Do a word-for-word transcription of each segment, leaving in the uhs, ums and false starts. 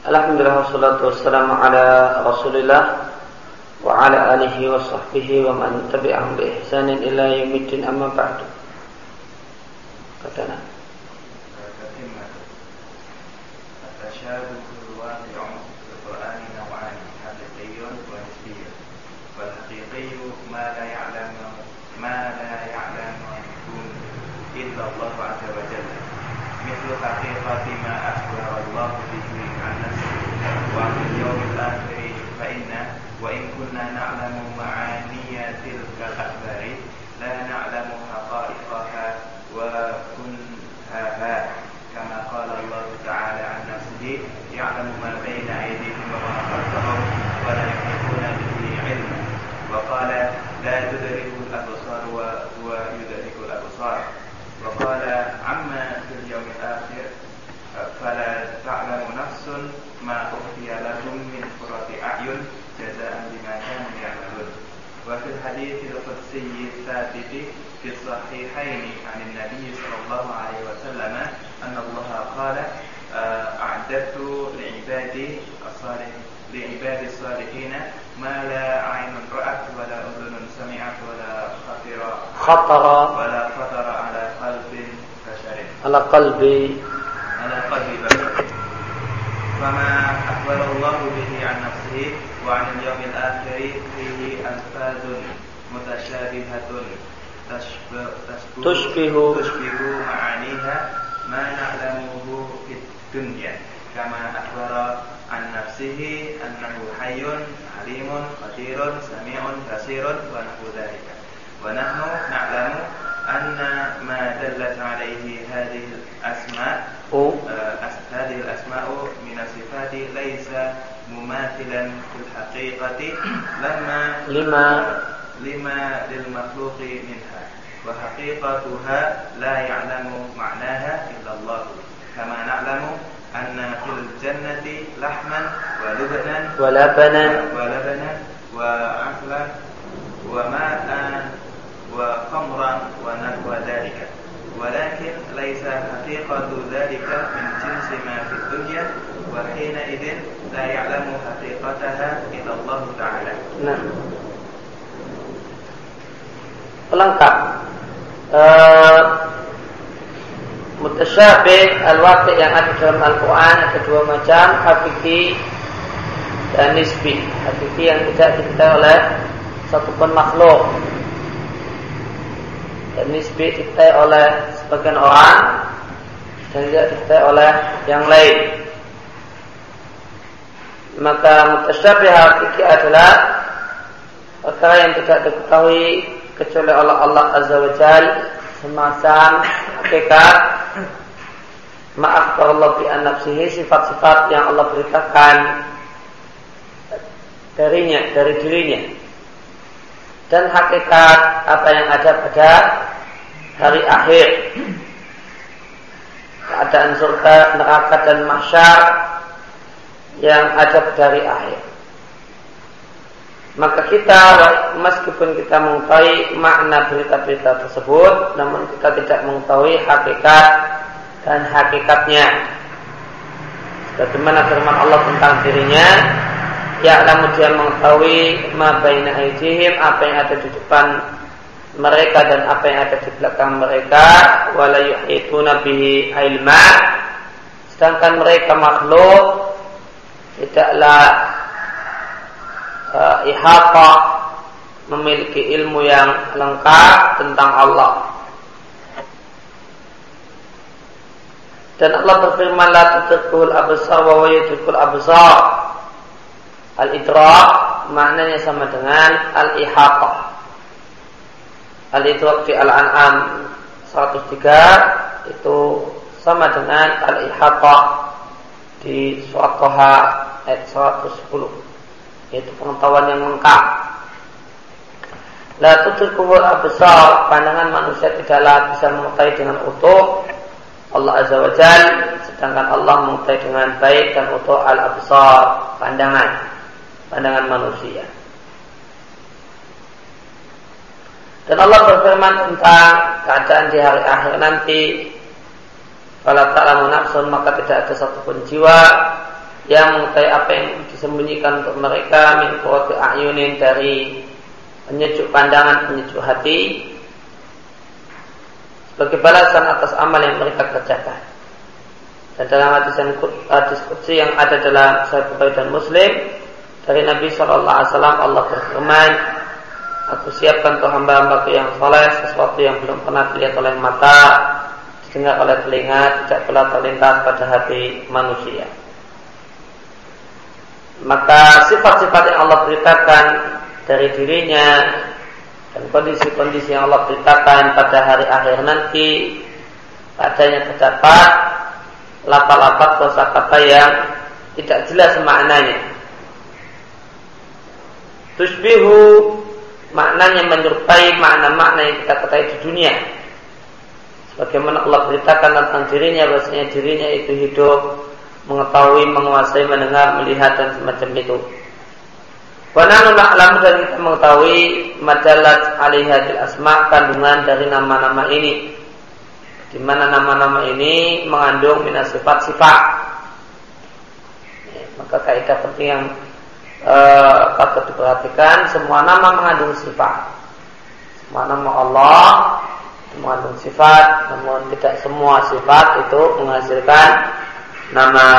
Alhamdulillah wassalatu wassalamu ala Rasulillah wa ala alihi wa sahbihi wa man tabi'ahum bi ihsanin ila yaumiddin, amma ba'du. Katana التشابه الواقع في القرآن نوعان، حقيقي ونسبي. والحقيقي ما لا يعلم ما لا يعلمه إلا الله عز وجل، مثل حقيقة ما أخبر الله به عن نفسه وعن اليوم الآخر، فإن وإن كنا نعلم معاني تلك الأخبار لا نعلم حقائقها وكنهاها، كما قال الله تعالى عن نفسه: يعلم ما بين أيديهم وما خلفهم ولا يحيطون به علما. وقال: لا تدرك الأبصار وهو يدرك الأبصار. وقال: عما في اليوم الآخر: فلا تعلم نفس ما أخفي لهم من قرة أعين جزاء بما كانوا يعملون. وفي الحديث القدسي الثابت في الصحيحين عن النبي صلى الله عليه وسلم أن الله قال: أعددت لعبادي الصالح لعبادي الصالحين ما لا عين رأت ولا أذن سمعت ولا خطر خطر ولا خطر على قلب بشر على قلبي على قلب بشر. فما أخبر الله به عن نفسه وعن اليوم الآخر فيه ألفاظ متشابهة تشبه تشبه تشبه معانيها ما نعلمه في الدنيا، كما أخبر عن نفسه أنه حي عليم قدير سميع بصير ونحو ذلك. ونحن نعلم أن ما دلت عليه هذه الأسماء هذه الأسماء من الصفات ليس مماثلا في الحقيقة لما لما لما للمخلوق منها، وحقيقتها لا يعلم معناها إلا الله، كما نعلم أن في الجنة لحما ولبنا ولبنا ولبنا وعسلا وماء وخمرا ونحو ذلك، ولكن ليس حقيقة ذلك من جنس ما في الدنيا، وحينئذ لا يعلم حقيقتها إلا الله تعالى. Nah, pelengkap uh, mutasyabih al-waqi' yang ada dalam Al-Quran ada dua macam, hakiki dan nisbi. Hakiki yang tidak diketahui oleh satupun makhluk, dan nisbi diketahui oleh sebagian orang dan tidak diketahui oleh yang lain. Maka mutasyabih hakiki adalah perkara yang tidak diketahui kecuali oleh Allah Azza wa Jalla, semacam hakikat ma'akhbar Allah bi an-nafsihi, sifat-sifat yang Allah beritakan darinya, dari dirinya, dan hakikat apa yang ada pada hari akhir, keadaan surga, neraka dan mahsyar yang ada pada hari akhir. Maka kita, meskipun kita mengetahui makna berita-berita tersebut, namun kita tidak mengetahui hakikat dan hakikatnya. Bagaimana firman Allah tentang dirinya, ya'lamu, dia mengetahui ma baina aydihim, apa yang ada di depan mereka dan apa yang ada di belakang mereka, wala yuhituna bihi ilma, sedangkan mereka makhluk tidaklah Uh, ihata, memiliki ilmu yang lengkap tentang Allah. Dan Allah berfirman, la tudrikul absar wa huwa yudrikul absar. Al-idrak maknanya sama dengan al-ihata. Al-idrak di Al-An'am seratus tiga itu sama dengan al-ihata di surat Thaha ayat seratus sepuluh, yaitu pengetahuan yang lengkap. La tudrikul absar, pandangan manusia tidaklah bisa mengetahui dengan utuh Allah Azza wa Jalla, sedangkan Allah mengetahui dengan baik dan utuh al-absar, pandangan pandangan manusia. Dan Allah berfirman tentang keadaan di hari akhir nanti, fala ta'lamu nafsun, maka tidak ada satupun jiwa yang mengetahui apa yang disembunyikan untuk mereka min qurrati a'yunin, dari penyejuk pandangan, penyejuk hati, sebagai balasan atas amal yang mereka kerjakan. Dan dalam hadis hadis qudsi yang ada dalam Sahih Bukhari dan Muslim dari Nabi shallallahu alaihi wasallam, Allah berfirman, aku siapkan untuk hamba-hambaku yang saleh sesuatu yang belum pernah dilihat oleh mata, didengar oleh telinga, tidak pernah terlintas pada hati manusia. Maka sifat-sifat yang Allah beritakan dari dirinya dan kondisi-kondisi yang Allah beritakan pada hari akhir nanti, padanya terdapat lafaz-lafaz kosakata yang tidak jelas maknanya. Tusbihu, maknanya menyerupai makna-makna yang kita ketahui di dunia. Sebagaimana Allah beritakan tentang dirinya, bahwasanya dirinya itu hidup, mengetahui, menguasai, mendengar, melihat dan semacam itu. Wa nahnu na'lamu, dan kita mengetahui madalat alihadil asma, kandungan dari nama-nama ini, di mana nama-nama ini mengandung minas sifat-sifat. Ya, maka kaidah penting yang uh, patut diperhatikan, semua nama mengandung sifat. Semua nama Allah mengandung sifat, namun tidak semua sifat itu menghasilkan nama.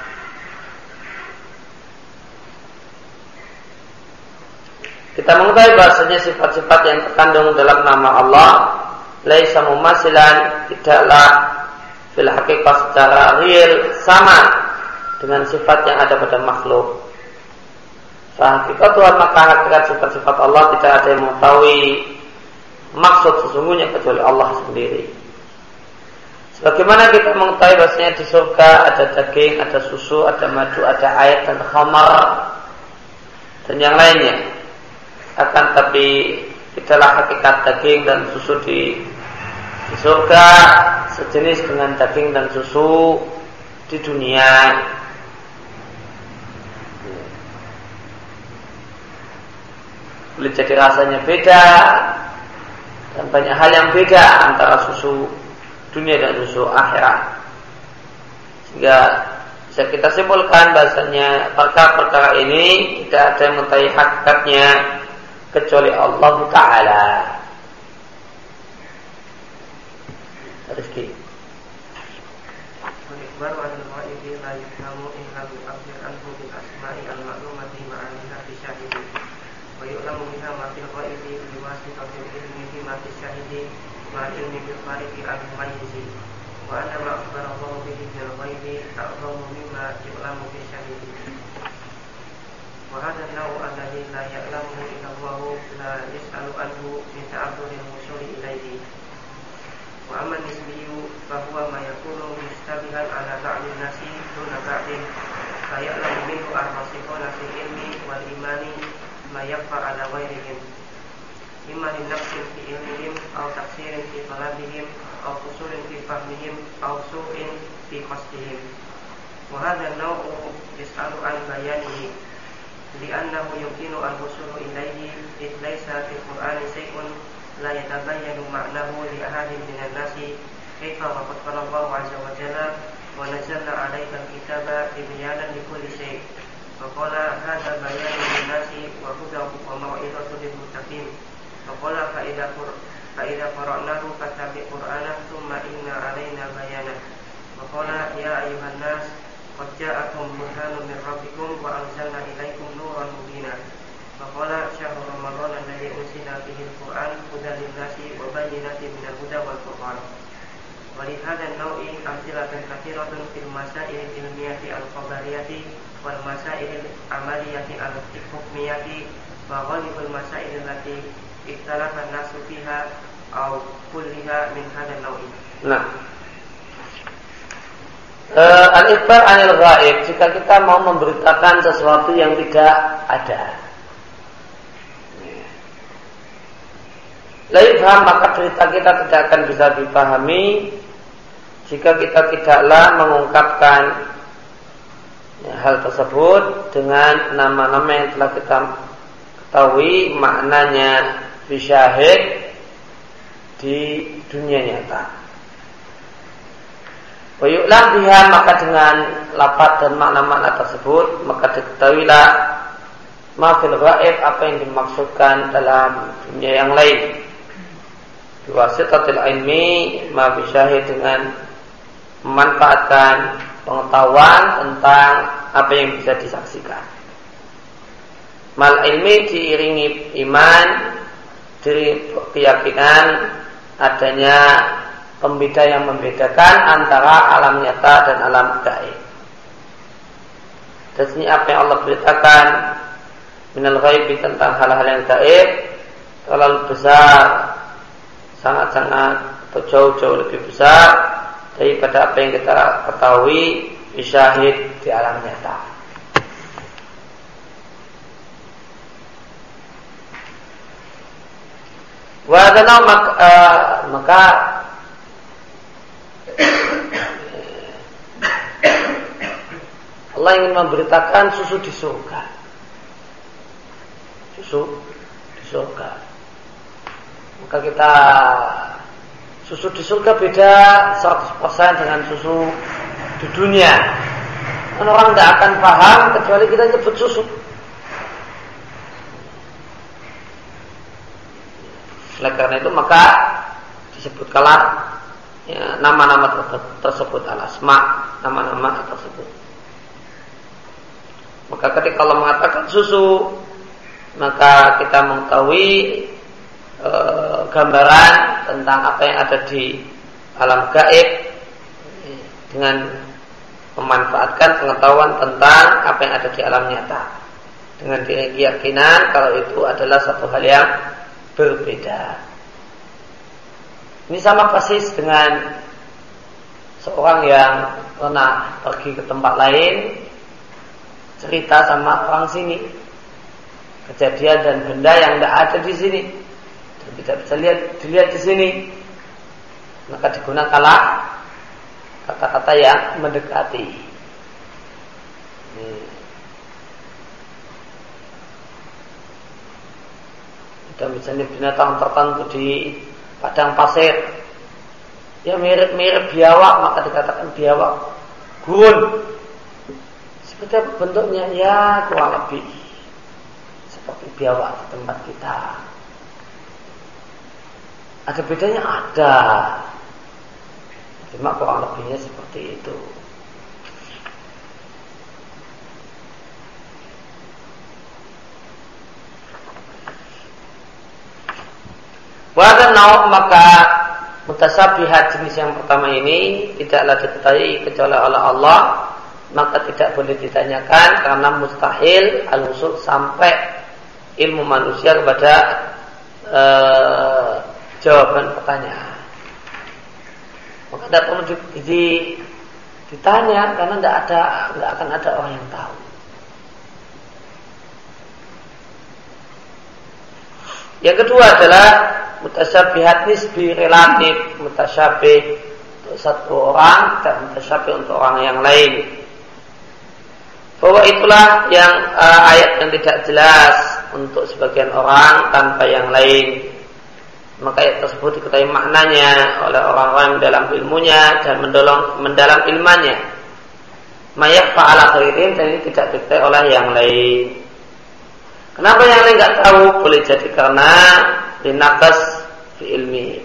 Kita mengetahui bahasanya sifat-sifat yang terkandung dalam nama Allah laisa mumasilan, tidaklah fil haqiqah secara real sama dengan sifat yang ada pada makhluk. Hakikat Tuhan, maka hakikat sifat-sifat Allah tidak ada yang mengetahui maksud sesungguhnya kecuali Allah sendiri. Sebagaimana kita mengetahui bahasanya di surga ada daging, ada susu, ada madu, ada air dan khamar dan yang lainnya. Akan tapi tidaklah hakikat daging dan susu di, di surga sejenis dengan daging dan susu di dunia. Boleh jadi rasanya beda dan banyak hal yang beda antara susu dunia dan susu akhirat, sehingga bisa kita simpulkan bahasanya perkara-perkara ini tidak ada yang mengetahui hakikatnya kecuali Allah Ta'ala. Rizki. Baru ada wa'idhi la yufhamu illa bi'afir anhu bil asma'i al-ma'lumati ma'aniha bisyahidi wa yu'lamu biha ma'fil wa'idhi biwasitatil ilmi bima bisyahidi ma'ilmi bil fariki al-mayyizi wa anna ma'akbarallahu bihi bil wa'idhi ta'zamu mimma yu'lamu bisyahidi wa hadha an-naw'u alladhi la ya'lamu illa Allahu la yas'alu anhu min ta'abbudil musuli ilayhi. Wa amma nisbiyu fahuwa ma yakunu mustabihan ala ba'din nasi duna ba'din fa ya'lamu minhu ar-rasikhuna fil ilmi wal imani ma yakhfa ala ghairihim imma li nafsin fi ilmihim aw taqsirin fi talabihim aw qusurin fi fahmihim aw su'in fi qasdihim. Wa hadha an-naw'u yas'alu an bayanihi li'annahu yumkinu al-wusulu ilayhi id laysa fil Qur'ani shay'un la yatabayyanu ma'nahu li ahadin minan nasi kaifa wa qad qala Allahu 'azza wa jalla wa nazzalna 'alaika al-kitaba tibyanan likulli shay' wa qala hadza bayanun lin-nasi wa hudan wa mau'izatun lil muttaqin wa qala fa idza fa idza qara'nahu fattabi' qur'ana thumma inna 'alaina bayana wa qala ya ayyuhan nas qad ja'akum burhanun min rabbikum wa anzalna ilaikum nuran mubina. Faqala syahrul ramadhan alladhi unzila fihi al-Qur'an hudan lin-nasi wa bayyinatin minal huda wal furqan. Wa li hadha an-naw'i amthilatun katsiratun fil masail al-ilmiyati al-khabariyati wal masail al-amaliyati al-hukmiyati wa ghalibul masail allati ikhtalafa an-nasu fiha aw kulliha min hadha an-naw'i. Nah, uh, al-ikhbar anil ghaib, jika kita mau memberitakan sesuatu yang tidak ada, la yufham, maka cerita kita tidak akan bisa dipahami jika kita tidaklah mengungkapkan ya, hal tersebut dengan nama-nama yang telah kita ketahui maknanya bisyahid di dunia nyata. Wa yu'lam biha, maka dengan lafaz dan makna-makna tersebut maka diketahuilah ma fil ghaib, apa yang dimaksudkan dalam dunia yang lain. Biwasitatil ilmi ma bisyahid, dengan memanfaatkan pengetahuan tentang apa yang bisa disaksikan. Mal ilmi diiringi iman, diri keyakinan adanya pembeda yang membedakan antara alam nyata dan alam gaib. Dan ini apa yang Allah beritakan minal ghaibi, tentang hal-hal yang gaib, terlalu besar, sangat-sangat atau jauh-jauh lebih besar daripada apa yang kita ketahui bisyahid di alam nyata. Wadanau maka, uh, maka Allah ingin memberitakan susu di surga. Susu di surga. Maka kita susu di surga beda seratus persen dengan susu di dunia. Dan orang tidak akan paham kecuali kita nyebut susu. Oleh karena itu maka disebutkanlah ya, nama-nama tersebut, al-asma, nama-nama tersebut. Maka ketika Allah mengatakan susu, maka kita mengetahui e, gambaran tentang apa yang ada di alam gaib dengan memanfaatkan pengetahuan tentang apa yang ada di alam nyata, dengan keyakinan kalau itu adalah satu hal yang berbeda. Ini sama persis dengan seorang yang pernah pergi ke tempat lain, cerita sama orang sini kejadian dan benda yang tidak ada di sini dan tidak bisa lihat, dilihat di sini, maka digunakanlah kata-kata yang mendekati. Hmm. Dan misalnya binatang tertentu di padang pasir, ya mirip-mirip biawak, maka dikatakan biawak gurun. Seperti bentuknya, ya kurang lebih seperti biawak di tempat kita. Ada bedanya, ada, cuma kurang lebihnya seperti itu. Wadanau, maka mutasyabihat jenis yang pertama ini tidaklah diketahui kecuali oleh Allah, maka tidak boleh ditanyakan karena mustahil al-wusul sampai ilmu manusia kepada ee, jawaban pertanyaan. Maka tidak perlu di, di, ditanya karena tidak ada, tidak akan ada orang yang tahu. Yang kedua adalah mutasyabihat nisbi, relatif, mutasyabih untuk satu orang dan mutasyabih untuk orang yang lain. Bahwa itulah yang uh, ayat yang tidak jelas untuk sebagian orang tanpa yang lain. Maka ayat tersebut diketahui maknanya oleh orang-orang dalam ilmunya dan mendolong, mendalam ilmannya. Mayak fa'ala khairin, dan ini tidak diketahui oleh yang lain. Kenapa yang lain tidak tahu? Boleh jadi karena dinakas fi ilmi,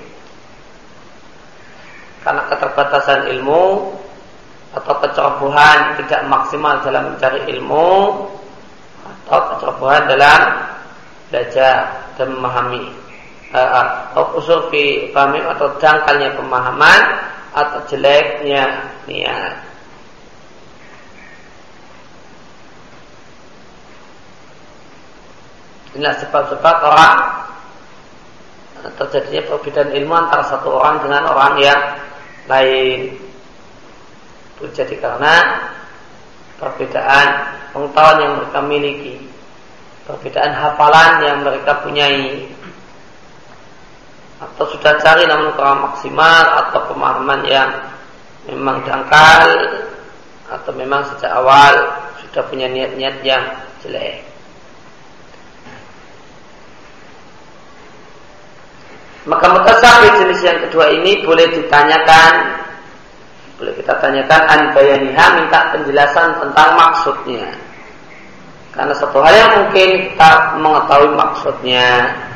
karena keterbatasan ilmu atau kecerobohan tidak maksimal dalam mencari ilmu, atau kecerobohan dalam belajar dan memahami, atau usul fi fahmi, atau dangkalnya pemahaman, atau jeleknya niat. Inilah sebab-sebab orang terjadinya perbedaan ilmu antara satu orang dengan orang yang lain. Itu jadi karena perbedaan pengetahuan yang mereka miliki, perbedaan hafalan yang mereka punyai, atau sudah cari namun kurang maksimal, atau pemahaman yang memang dangkal, atau memang sejak awal sudah punya niat-niat yang jelek. Maka mutasyabih jenis yang kedua ini boleh ditanyakan, boleh kita tanyakan an bayaniha, minta penjelasan tentang maksudnya. Karena satu hal yang mungkin kita mengetahui maksudnya.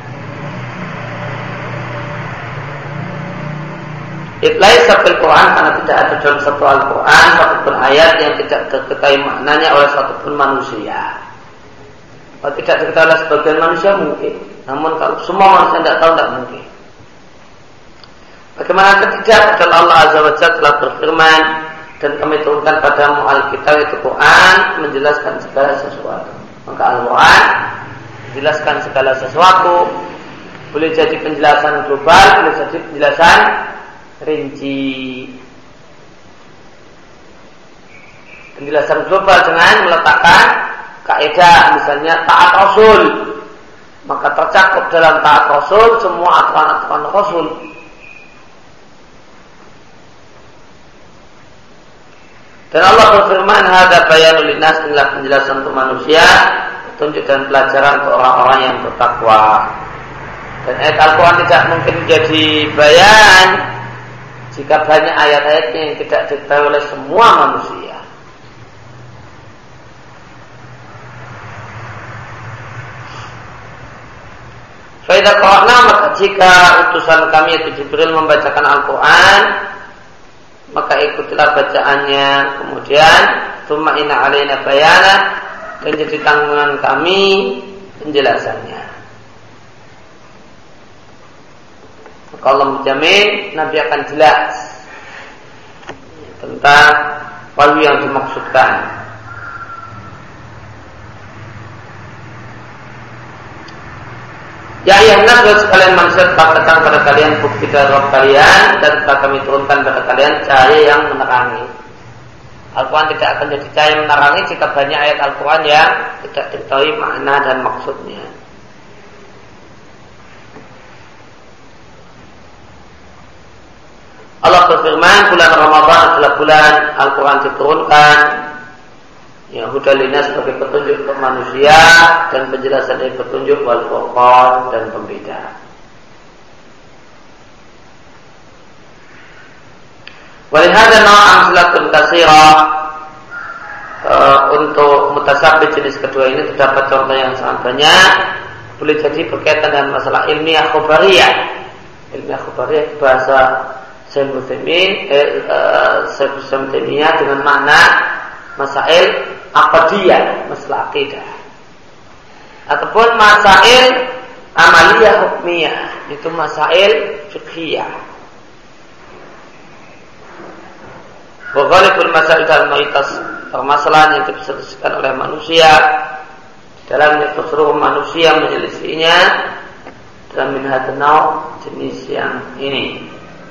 Itlaisa fil Quran, karena tidak ada dalam satu Al-Quran satupun ayat yang tidak diketahui maknanya oleh satupun manusia. Kalau tidak diketahui oleh sebagian manusia mungkin, namun kalau semua manusia tidak tahu, tidak mungkin. Bagaimana ketiga, padahal Allah Azza wa Jalla telah berfirman, dan kami turunkan padamu Alkitab itu Quran, menjelaskan segala sesuatu. Maka Al-Quran menjelaskan segala sesuatu, boleh jadi penjelasan global, boleh jadi penjelasan rinci. Penjelasan global dengan meletakkan kaidah, misalnya taat Rasul, maka tercakup dalam taat Rasul semua aturan-aturan Rasul. Dan Allah berfirman, hada bayanul linnas, inilah penjelasan untuk manusia, petunjuk dan pelajaran untuk orang-orang yang bertakwa. Dan ayat Al-Quran tidak mungkin menjadi bayan jika banyak ayat-ayatnya yang tidak diketahui oleh semua manusia. Faidah qara'na, maka jika utusan kami itu Jibril membacakan Al-Quran, maka ikutilah bacaannya, kemudian tsumma inna alaina bayana, dan jadi tanggungan kami penjelasannya. Maka Allah menjamin Nabi akan jelas tentang wahyu yang dimaksudkan. Ya ayuhan nas, sekalian manusia, telah datang pada kalian bukti dari Rabb kalian, dan telah kami turunkan pada kalian cahaya yang menerangi. Al-Quran tidak akan jadi cahaya yang menerangi jika banyak ayat Al-Quran yang tidak diketahui makna dan maksudnya. Allah berfirman, bulan Ramadan adalah bulan Al-Quran diturunkan, yang hudalina sebagai petunjuk untuk manusia, dan penjelasan dari petunjuk wal furqan, dan pembeda. Walihada naw'am silatun katsirah, untuk mutasabbih jenis kedua ini terdapat contoh yang sangat banyak. Boleh jadi berkaitan dengan masalah ilmiah khobariyah. Ilmiah khobariyah bahasa Syekh Utsaimin, eh, uh, Syekh Utsaimin dengan makna masail aqdiyah, masalah akidah, ataupun masail amaliyah hukmiyah, itu masail fiqhiyah. Wa ghalibul masail dalam mayoritas permasalahan yang diselesaikan oleh manusia, dalam itu seluruh manusia menyelesaikannya dalam min hadzal naw', jenis yang ini.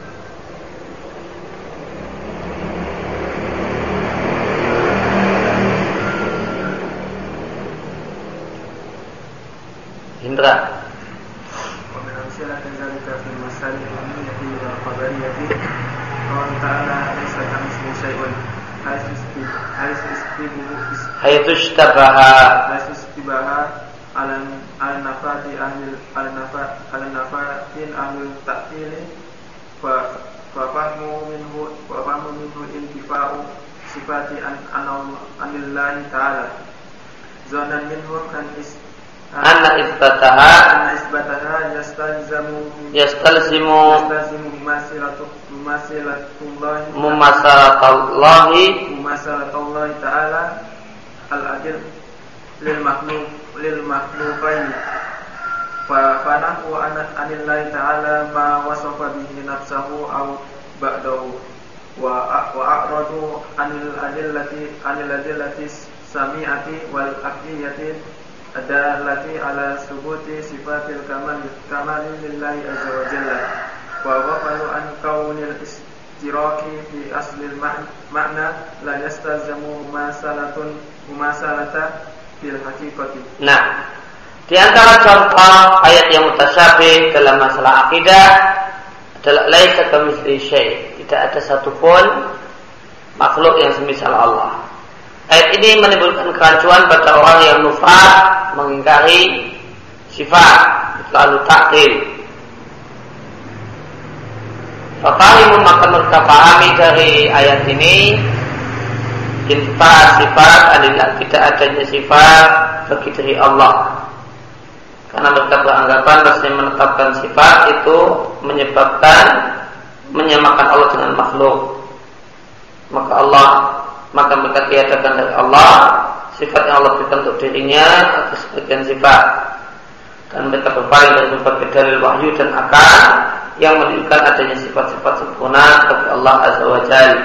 Indra. Wa silah dzalika fil masalih ilmiyyati wal khabariyyati. Allah Ta'ala laysa kamitslihi syai'un. Haitsu istabaha haitsu istabaha alan al-nafati ahli al-nafat al-nafatin ahli ta'til fa fa fahmu minhu wa fahmu minhu intifa'u sifati an anillahi ta'ala. Zanan minhu kan is Anna isbataha Anna isbataha yastalzimu Yastalzimu Yastalzimu Mumasilatu Mumasilatullahi Mumasalatullahi Mumasalatullahi ta'ala Al-adil Lil makhluk Lil makhlukaini Fa fanahu anillahi ta'ala Ma wasafa bihi nafsahu Au ba'dahu Wa a'radu Anil adillati Anil adillati Sami'ati wal aqdiyati adallati ala subuti sifatil kamal kamali lillahi azza wa jalla wa ghafalu an kaunil istiraki fi aslil ma'na la yastalzamu mumasalatun mumasalata bil haqiqati. Nah, di antara contoh ayat yang mutasyabih dalam masalah akidah adalah laisa kamitslihi syai', tidak ada satupun makhluk yang semisal Allah. Ayat ini menimbulkan kerancuan pada orang yang nufat, mengingkari sifat, lalu taktil. Fafahimu maka mereka pahami dari ayat ini intifat sifat adalah tidak adanya sifat bagi diri Allah. Karena mereka beranggapan bahwasanya menetapkan sifat itu menyebabkan menyamakan Allah dengan makhluk. Maka Allah maka mereka tiadakan dari Allah sifat yang Allah berikan untuk dirinya atau sebagian sifat. Dan mereka berpaling dari berbagai dalil wahyu dan akal yang menunjukkan adanya sifat-sifat sempurna bagi Allah Azza wa Jalla.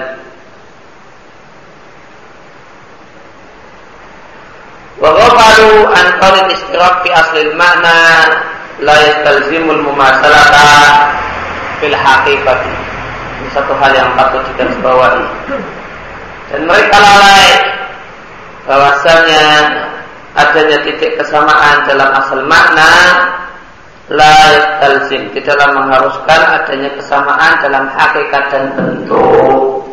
Wa ghafalu an qaulil istiraq fi aslil ma'na la yastalzimul mumasalata fil haqiqati. Ini satu hal yang patut digarisbawahi. Dan mereka lalai bahwasanya adanya titik kesamaan dalam asal makna la yastalzim, tidaklah mengharuskan adanya kesamaan dalam hakikat dan bentuk.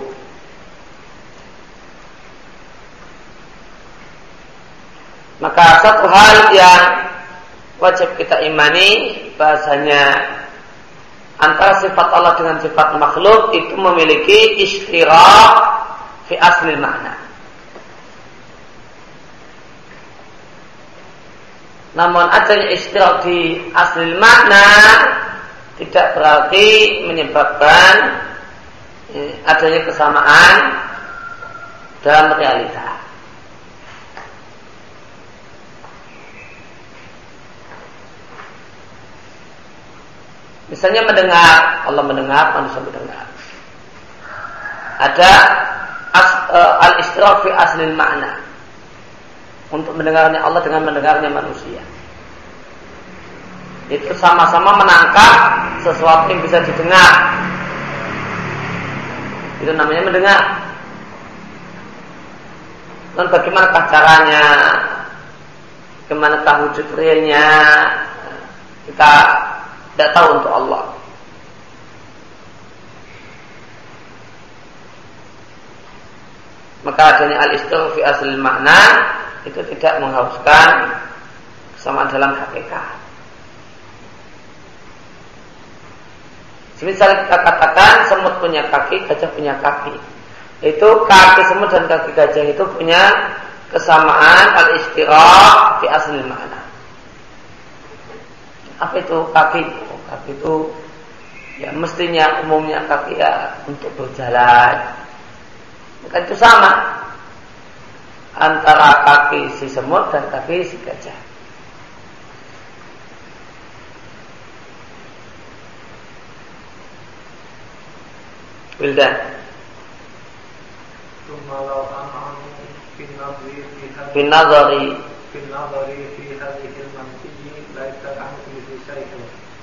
Maka satu hal yang wajib kita imani bahasanya antara sifat Allah dengan sifat makhluk itu memiliki istirak fi asli makna. Namun adanya istirak di asli makna tidak berarti menyebabkan adanya kesamaan dalam realita. Misalnya mendengar, Allah mendengar, manusia mendengar. Ada as, uh, al-istiraf fi aslil makna. Untuk mendengarnya Allah dengan mendengarnya manusia. Itu sama-sama menangkap sesuatu yang bisa didengar. Itu namanya mendengar. Dan bagaimanakah caranya? Bagaimanakah wujud realnya? Kita tidak tahu untuk Allah. Maka adanya al-istiraf fi asl makna itu tidak mengharuskan kesamaan dalam hakikat. Semisal kita katakan semut punya kaki, gajah punya kaki. Itu kaki semut dan kaki gajah itu punya kesamaan al-istiraf fi asl makna. Apa itu kaki? Kaki itu ya mestinya umumnya kaki ya untuk berjalan. Maka itu sama antara kaki si semut dan kaki si gajah. Wildan. Binadari binadari fi hadhihi al-mantiqi laisa ka'mithlihi shay'un.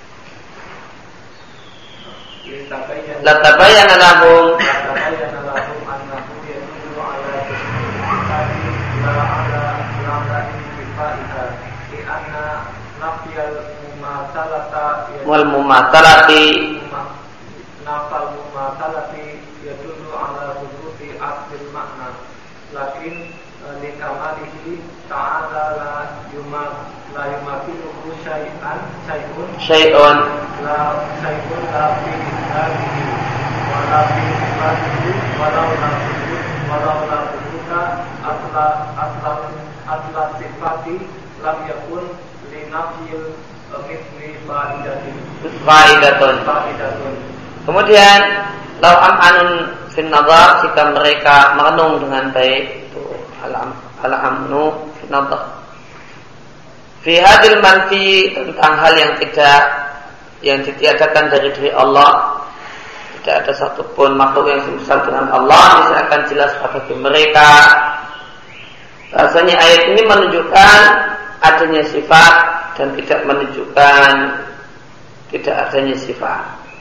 La tabayyana lahum la tabayyana lahum annahu yadullu ala tasdiqi la ala la intifaiha li anna nafyal mumathalata wal mumathalati nafal mumathalati yadullu ala thubuti asl makna lakin likamalihi ta'ala la yuma la yumakinuhu syai'an syai'un syai'un la syai'un la fi hadhihi wa la fi hadhihi wa la la wa la la buka asla asla asla sifati lam yakun li nafil mithli fa'idatin fa'idatun fa'idatun. Kemudian lau am'anun fin nazar, jika mereka merenung dengan baik, itu al-amnu fin nazar fi hadil manfi, tentang hal yang tidak yang ditiadakan dari diri Allah. Tidak ada satupun makhluk yang semisal dengan Allah. Ini akan jelas bagi mereka bahasanya ayat ini menunjukkan adanya sifat dan tidak menunjukkan tidak adanya sifat.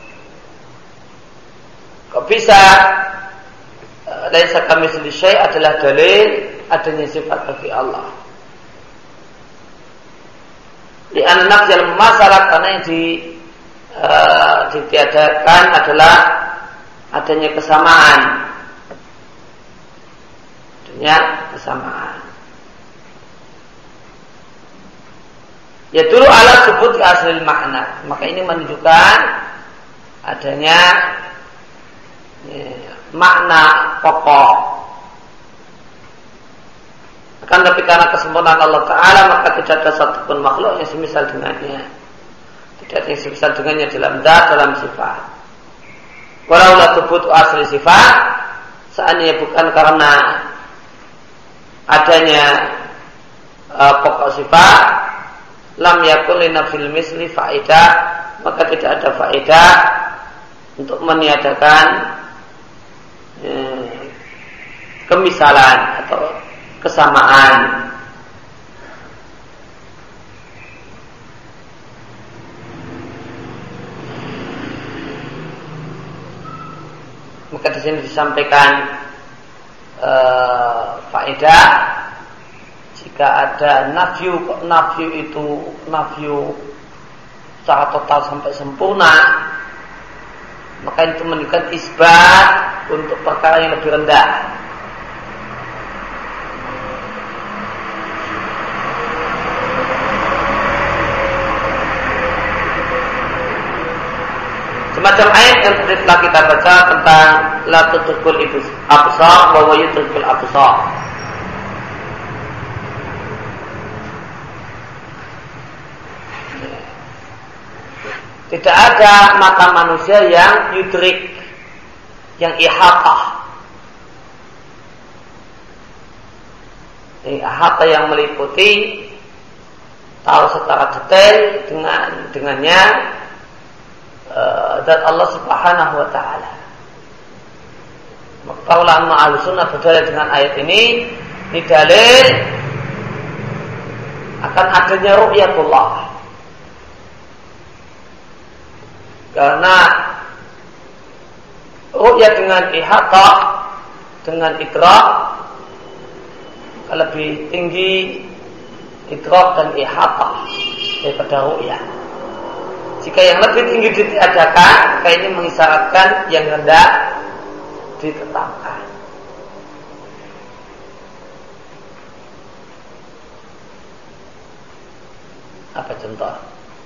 Kok bisa laisa kamitslihi syai' adalah dalil adanya sifat bagi Allah. Di anak dalam masalah karena yang di, uh, ditiadakan adalah adanya kesamaan. Adanya kesamaan. Ya dulu ala sebut asli makna. Maka ini menunjukkan adanya makna pokok. Akan tapi karena kesempurnaan Allah Ta'ala, maka tidak ada satupun makhluk yang semisal dengannya. Tidak ada yang semisal dengannya dalam zat, dalam sifat. Walau la tubutu asli sifat, seandainya bukan karena adanya uh, pokok sifat, lam yakun li nafsil misli faedah, maka tidak ada faedah untuk meniadakan eh, kemisalan atau kesamaan. Maka di sini disampaikan uh, faedah jika ada nafyu, nafyu itu nafyu secara total sampai sempurna, maka itu menunjukkan isbat untuk perkara yang lebih rendah. Semacam ayat yang tadi telah kita baca tentang la tudrikul absar wa huwa yudrikul absar. Tidak ada mata manusia yang yudrik, yang ihatah. Ihatah yang meliputi, tahu secara detail dengan dengannya uh, dan Allah Subhanahu wa taala. Maka ulama Ahlussunnah berdalil dengan ayat ini, ini dalil akan adanya ru'yatullah. Karena ru'yah dengan ihatah, dengan idrak lebih tinggi idrak dan ihatah daripada ru'yah. Jika yang lebih tinggi ditiadakan, maka ini mengisyaratkan yang rendah ditetapkan. Apa contoh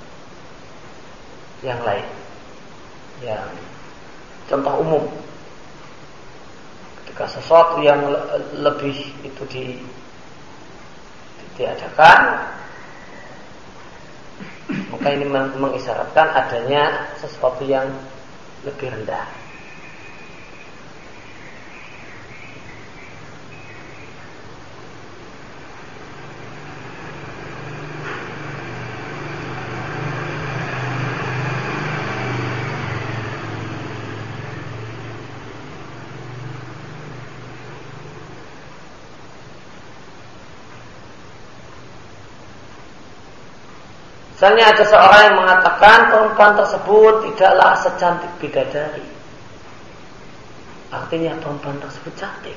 yang lain? Yang contoh umum, ketika sesuatu yang le- lebih itu di, ditiadakan, maka ini mengisyaratkan adanya sesuatu yang lebih rendah. Misalnya ada seorang yang mengatakan perempuan tersebut tidaklah secantik bidadari. Artinya perempuan tersebut cantik.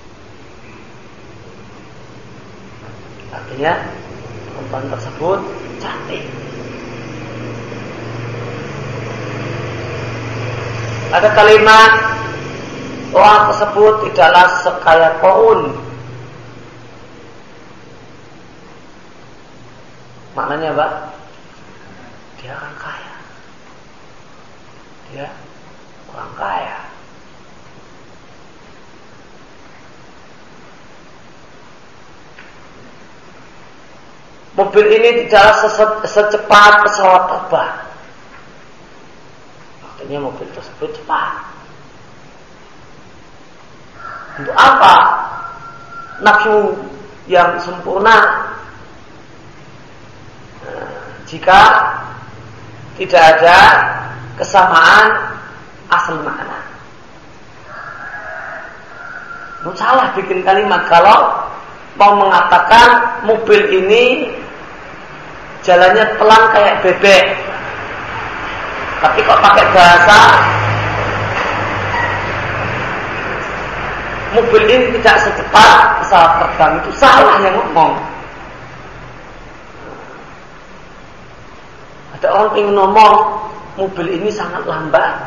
Artinya perempuan tersebut cantik. Ada kalimat orang tersebut tidaklah sekaya Qaun. Maknanya apa? Dia orang kaya. Dia orang kaya. Mobil ini tidaklah secepat pesawat terbang. Artinya mobil tersebut cepat. Untuk apa? Nafsu yang sempurna. Nah, jika tidak ada kesamaan asal makna. Mau salah bikin kalimat kalau mau mengatakan mobil ini jalannya pelan kayak bebek, tapi kok pakai bahasa mobil ini tidak secepat pesawat terbang, itu salah yang ngomong. Ada orang ingin ngomong mobil ini sangat lambat.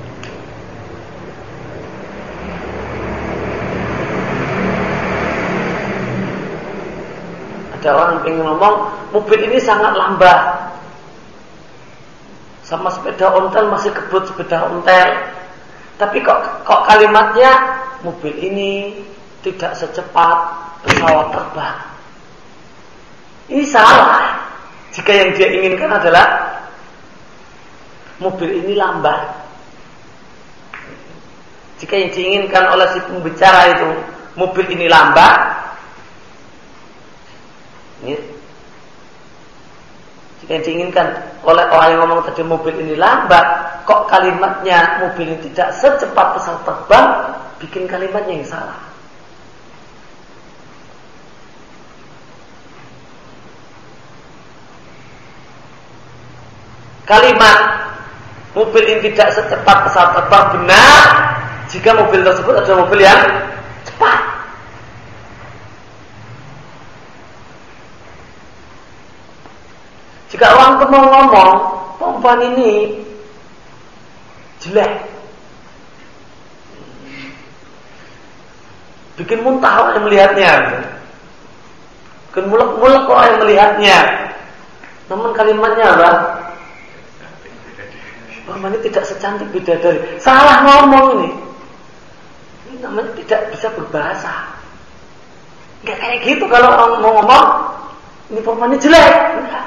Ada orang ingin ngomong mobil ini sangat lambat. Sama sepeda ontel masih kebut sepeda ontel. Tapi kok kok kalimatnya mobil ini tidak secepat pesawat terbang. Ini salah. Jika yang dia inginkan adalah mobil ini lambat. Jika yang diinginkan oleh si pembicara itu mobil ini lambat, ini, jika yang diinginkan oleh orang yang ngomong tadi mobil ini lambat, kok kalimatnya mobil ini tidak secepat pesawat terbang, bikin kalimatnya yang salah. Kalimat mobil ini tidak secepat pesawat terbang benar jika mobil tersebut adalah mobil yang cepat. Jika orang itu mau ngomong perempuan ini jelek, bikin muntah orang yang melihatnya, bikin mulek-mulek orang yang melihatnya. Namun kalimatnya apa? Perempuan ini tidak secantik bidadari. Salah ngomong ini. Ini namanya tidak bisa berbahasa. Enggak kayak gitu kalau orang mau ngomong ini perempuan ini jelek. Enggak.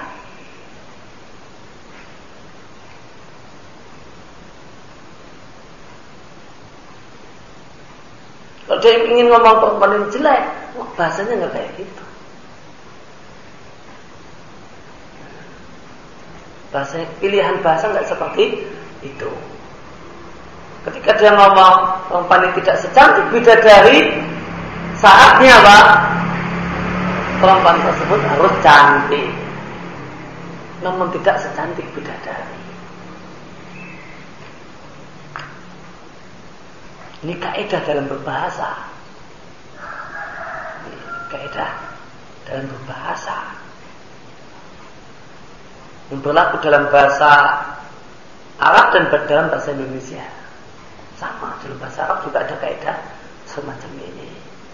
Kalau dia ingin ngomong perempuan ini jelek, wah, bahasanya nggak kayak gitu. Bahasa, pilihan bahasa nggak seperti itu. Ketika dia ngomong perempuan ini tidak secantik bidadari, saatnya apa? Perempuan tersebut harus cantik, namun tidak secantik bidadari. Ini kaidah dalam berbahasa. Ini kaidah dalam berbahasa. Yang berlaku dalam bahasa Arab dan dalam bahasa Indonesia. Sama, dalam bahasa Arab juga ada kaidah semacam ini.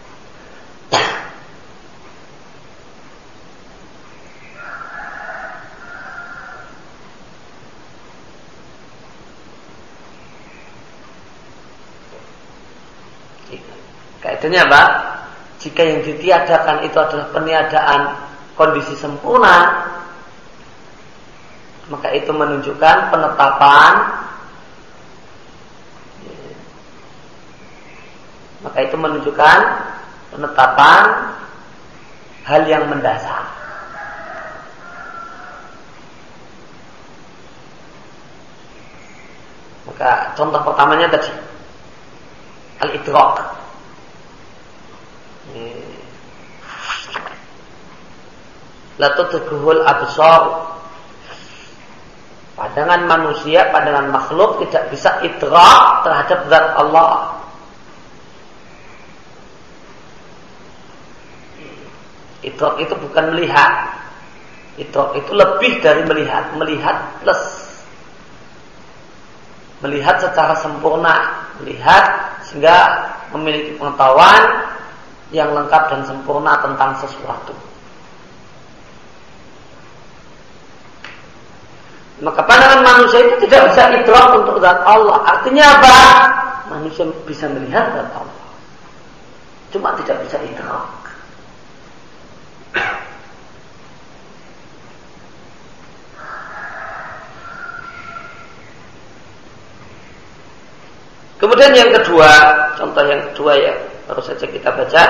Kaidahnya apa? Jika yang ditiadakan itu adalah peniadaan kondisi sempurna, maka itu menunjukkan penetapan, maka itu menunjukkan penetapan hal yang mendasar. Maka contoh pertamanya tadi al-idrak. La tudrikuhul absar. Pandangan manusia, pandangan makhluk tidak bisa idrak terhadap zat Allah. Idrak itu bukan melihat. Idrak itu lebih dari melihat. Melihat plus melihat secara sempurna. Melihat sehingga memiliki pengetahuan yang lengkap dan sempurna tentang sesuatu. Maka pandangan manusia itu tidak bisa idrak untuk zat Allah. Artinya apa? Manusia bisa melihat zat Allah, cuma tidak bisa idrak. Kemudian yang kedua, contoh yang kedua ya baru saja kita baca.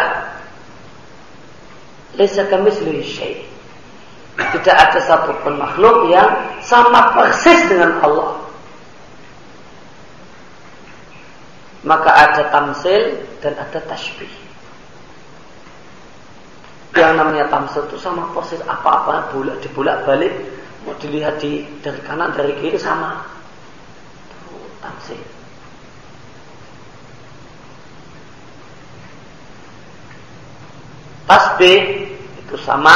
Laisa kamitslihi syai'. Tidak ada satupun makhluk yang sama persis dengan Allah. Maka ada tamsil dan ada tashbih. Yang namanya tamsil itu sama persis apa-apa, bolak dibolak-balik, mau dilihat di dari kanan dari kiri sama. Itu tamsil. Tasbih itu sama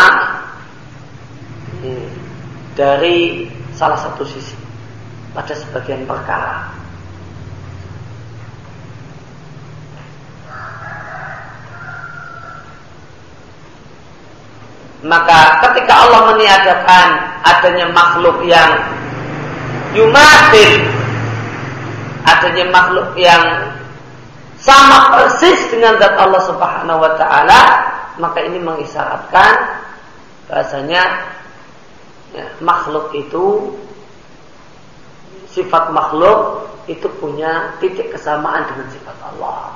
dari salah satu sisi pada sebagian perkara. Maka ketika Allah meniadakan adanya makhluk yang yumathil adanya makhluk yang sama persis dengan zat Allah Subhanahu wa taala, maka ini mengisyaratkan bahasanya ya, makhluk itu, sifat makhluk itu punya titik kesamaan dengan sifat Allah.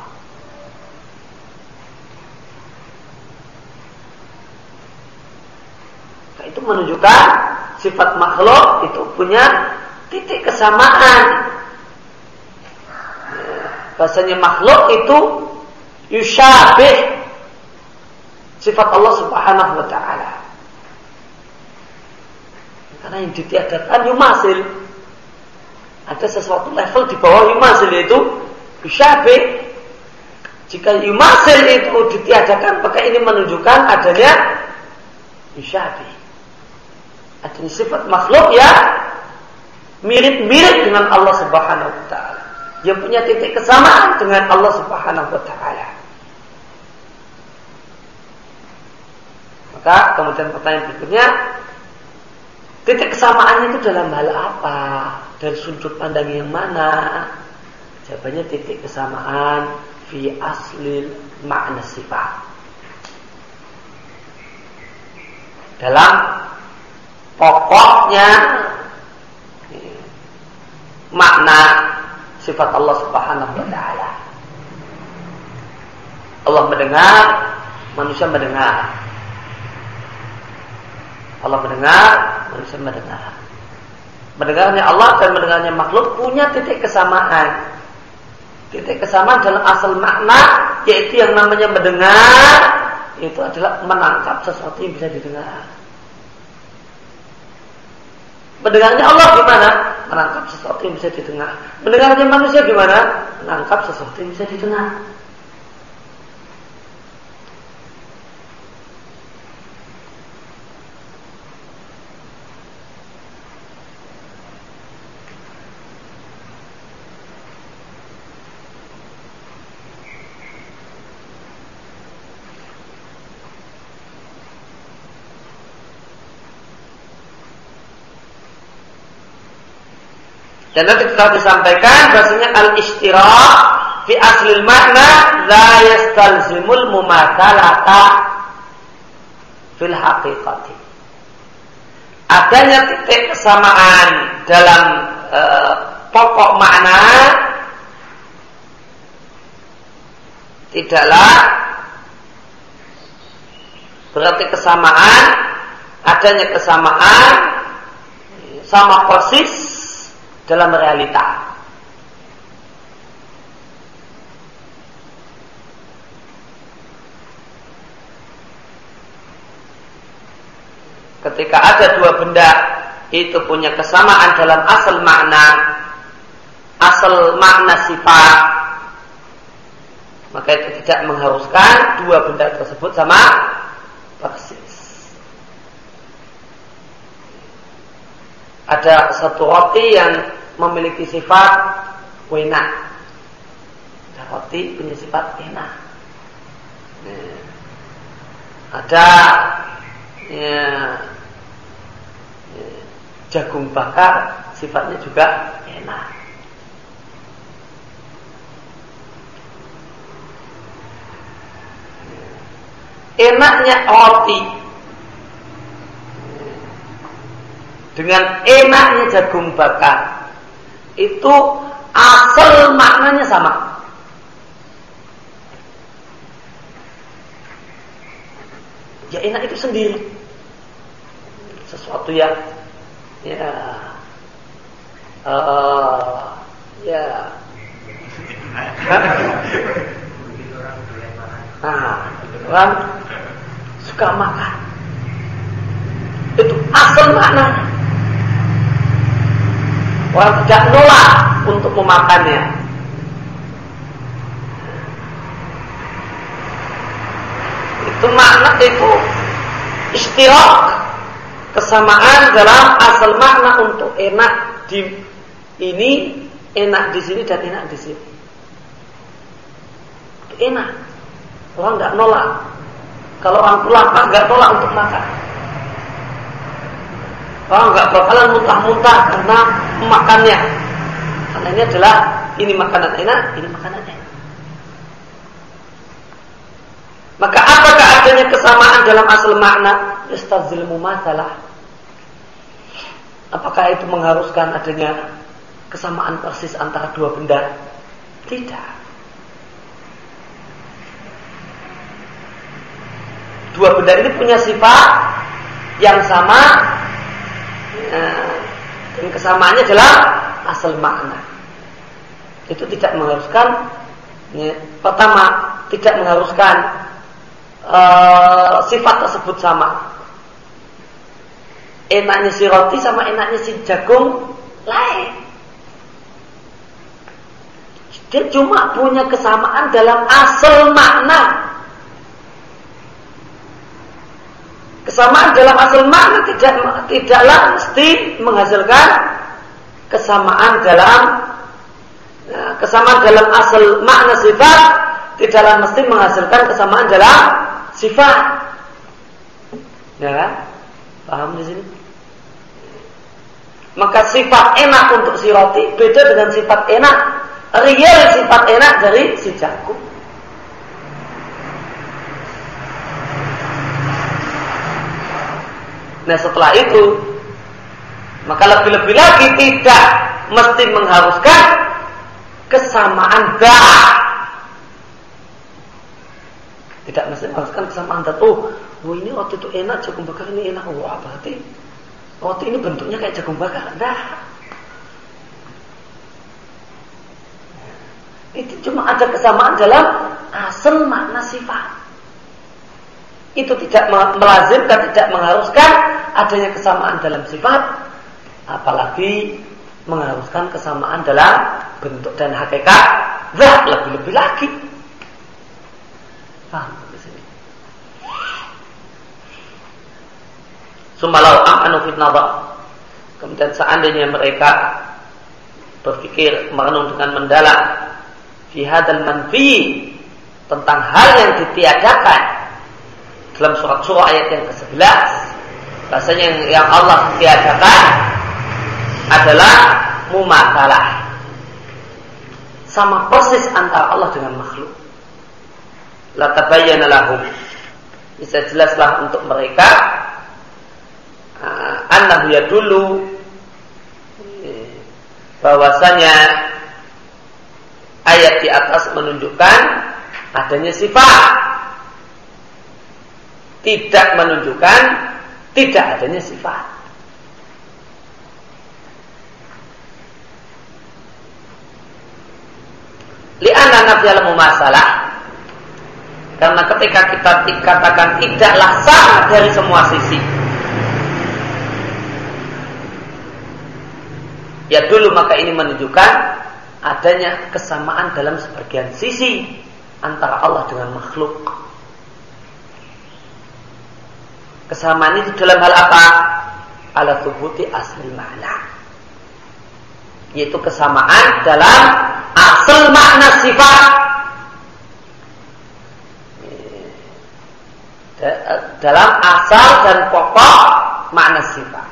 Nah, itu menunjukkan sifat makhluk itu punya titik kesamaan. Bahasanya makhluk itu yusyabih sifat Allah Subhanahu wa taala. Karena yang ditiadakan yumasil. Ada sesuatu level di bawah yumasil, itu yusyabih. Jika yumasil itu ditiadakan, maka ini menunjukkan adanya yusyabih, adanya sifat makhluk yang mirip-mirip dengan Allah Subhanahu wa taala, yang punya titik kesamaan dengan Allah Subhanahu wa taala. Maka kemudian pertanyaan berikutnya, titik kesamaannya itu dalam hal apa? Dari sudut pandang yang mana? Jawabannya titik kesamaan fi aslil makna sifat. Dalam pokoknya makna sifat Allah Subhanahu wa taala. Allah mendengar, manusia mendengar. Allah mendengar, manusia mendengar. Mendengarnya Allah dan mendengarnya makhluk punya titik kesamaan. Titik kesamaan dalam asal makna, yaitu yang namanya mendengar, itu adalah menangkap sesuatu yang bisa didengar. Mendengarnya Allah gimana? Menangkap sesuatu yang bisa didengar. Mendengarnya manusia gimana? Menangkap sesuatu yang bisa didengar. Dan nanti telah disampaikan bahasanya al-istirah fi aslil makna la yastalzimul mumathalata fil haqiqati. Adanya titik kesamaan dalam e, pokok makna tidaklah berarti kesamaan, adanya kesamaan sama persis dalam realita. Ketika ada dua benda itu punya kesamaan dalam asal makna, asal makna sifat, maka itu tidak mengharuskan dua benda tersebut sama persis. Ada satu roti yang memiliki sifat enak. Ada roti punya sifat enak. Nah, ada ya, ya, jagung bakar sifatnya juga enak. Enaknya roti dengan enaknya jagung bakar itu asal maknanya sama. Ya enak itu sendiri sesuatu yang ya uh, ya nah, orang suka makan itu asal maknanya. Orang tidak nolak untuk memakannya. Itu makna itu istirak, kesamaan dalam asal makna untuk enak di ini, enak di sini dan enak di sini. Itu enak. Orang tidak nolak. Kalau orang lapar nggak nolak untuk makan. Orang nggak bakalan muntah-muntah karena memakannya. Karena ini adalah ini makanan enak, ini makanan enak. Maka apakah adanya kesamaan dalam asal makna? Yastazil mumatsalah. Apakah itu mengharuskan adanya kesamaan persis antara dua benda? Tidak. Dua benda ini punya sifat yang sama, dan kesamaannya dalam asal makna. Itu tidak mengharuskan, ya, pertama tidak mengharuskan Uh, sifat tersebut sama. Enaknya si roti sama enaknya si jagung lain. Dia cuma punya kesamaan dalam asal makna. Kesamaan dalam asal makna tidak tidaklah mesti menghasilkan kesamaan dalam ya, kesamaan dalam asal makna sifat tidaklah mesti menghasilkan kesamaan dalam sifat. Ya kan? Paham di sini? Maka sifat enak untuk si roti beda dengan sifat enak, real sifat enak dari si jagung. Nah setelah itu, maka lebih-lebih lagi tidak mesti mengharuskan kesamaan dah. Tidak mesti mengharuskan kesamaan dah. Oh, oh ini roti itu enak, jagung bakar ini enak. Wah, berarti roti ini bentuknya kayak jagung bakar. Dah. Itu cuma ada kesamaan dalam asal makna sifat. Itu tidak melazimkan, tidak mengharuskan adanya kesamaan dalam sifat, apalagi mengharuskan kesamaan dalam bentuk dan hakikat. Dah, lebih-lebih lagi. Paham di sini. Sumalau amanu fit nadar. Kemudian seandainya mereka berpikir merenung dengan mendalam fi hadzal manfi, tentang hal yang ditiadakan dalam surat surah ayat yang kesebelas, bahasanya yang, yang Allah tiadakan adalah mumatsalah, sama persis antara Allah dengan makhluk. La tabayyana lahum, bisa jelaslah untuk mereka uh, annahu yadullu, bahwasanya ayat di atas menunjukkan adanya sifat, tidak menunjukkan tidak adanya sifat. Li'anna nafyal mumasalah, karena ketika kita dikatakan tidaklah sama dari semua sisi, ya dulu maka ini menunjukkan adanya kesamaan dalam sebagian sisi antara Allah dengan makhluk. Kesamaan itu dalam hal apa? Ala thubuti asli makna, yaitu kesamaan dalam asal makna sifat, dalam asal dan pokok makna sifat.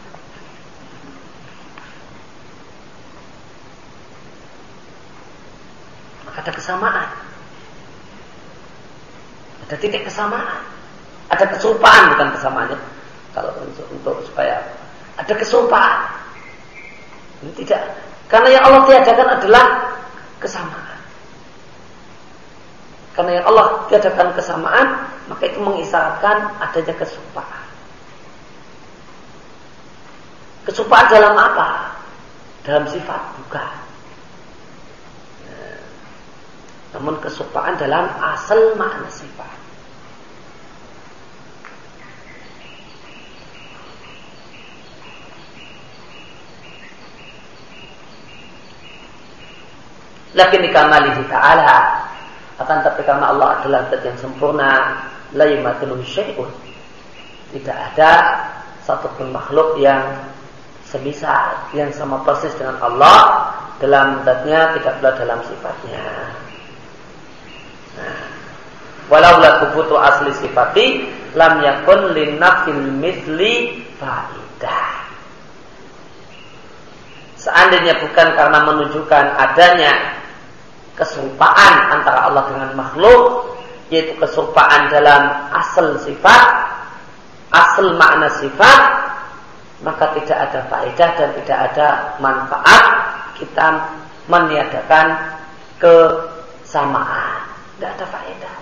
Maka ada kesamaan, ada titik kesamaan, ada keserupaan, bukan kesamaannya. Kalau untuk, untuk supaya ada keserupaan, ini tidak, karena yang Allah tiadakan adalah kesamaan. Karena yang Allah tiadakan kesamaan, maka itu mengisyaratkan adanya keserupaan. Keserupaan dalam apa? Dalam sifat? Bukan. Nah, namun keserupaan dalam asal makna sifat. Lakin dikamalihi ta'ala, akan tapi karena Allah adalah zat yang sempurna, la yumathiluhu syai'un, tidak ada satupun makhluk yang semisal, yang sama persis dengan Allah dalam zatnya, tidak pula dalam sifatnya. Nah, walau la thubutu asli sifati lam yakun linnafil mithli fa'idah. seandainya bukan karena menunjukkan adanya keserupaan antara Allah dengan makhluk, yaitu keserupaan dalam asal sifat, asal makna sifat, maka tidak ada faedah dan tidak ada manfaat kita meniadakan kesamaan. Tidak ada faedah.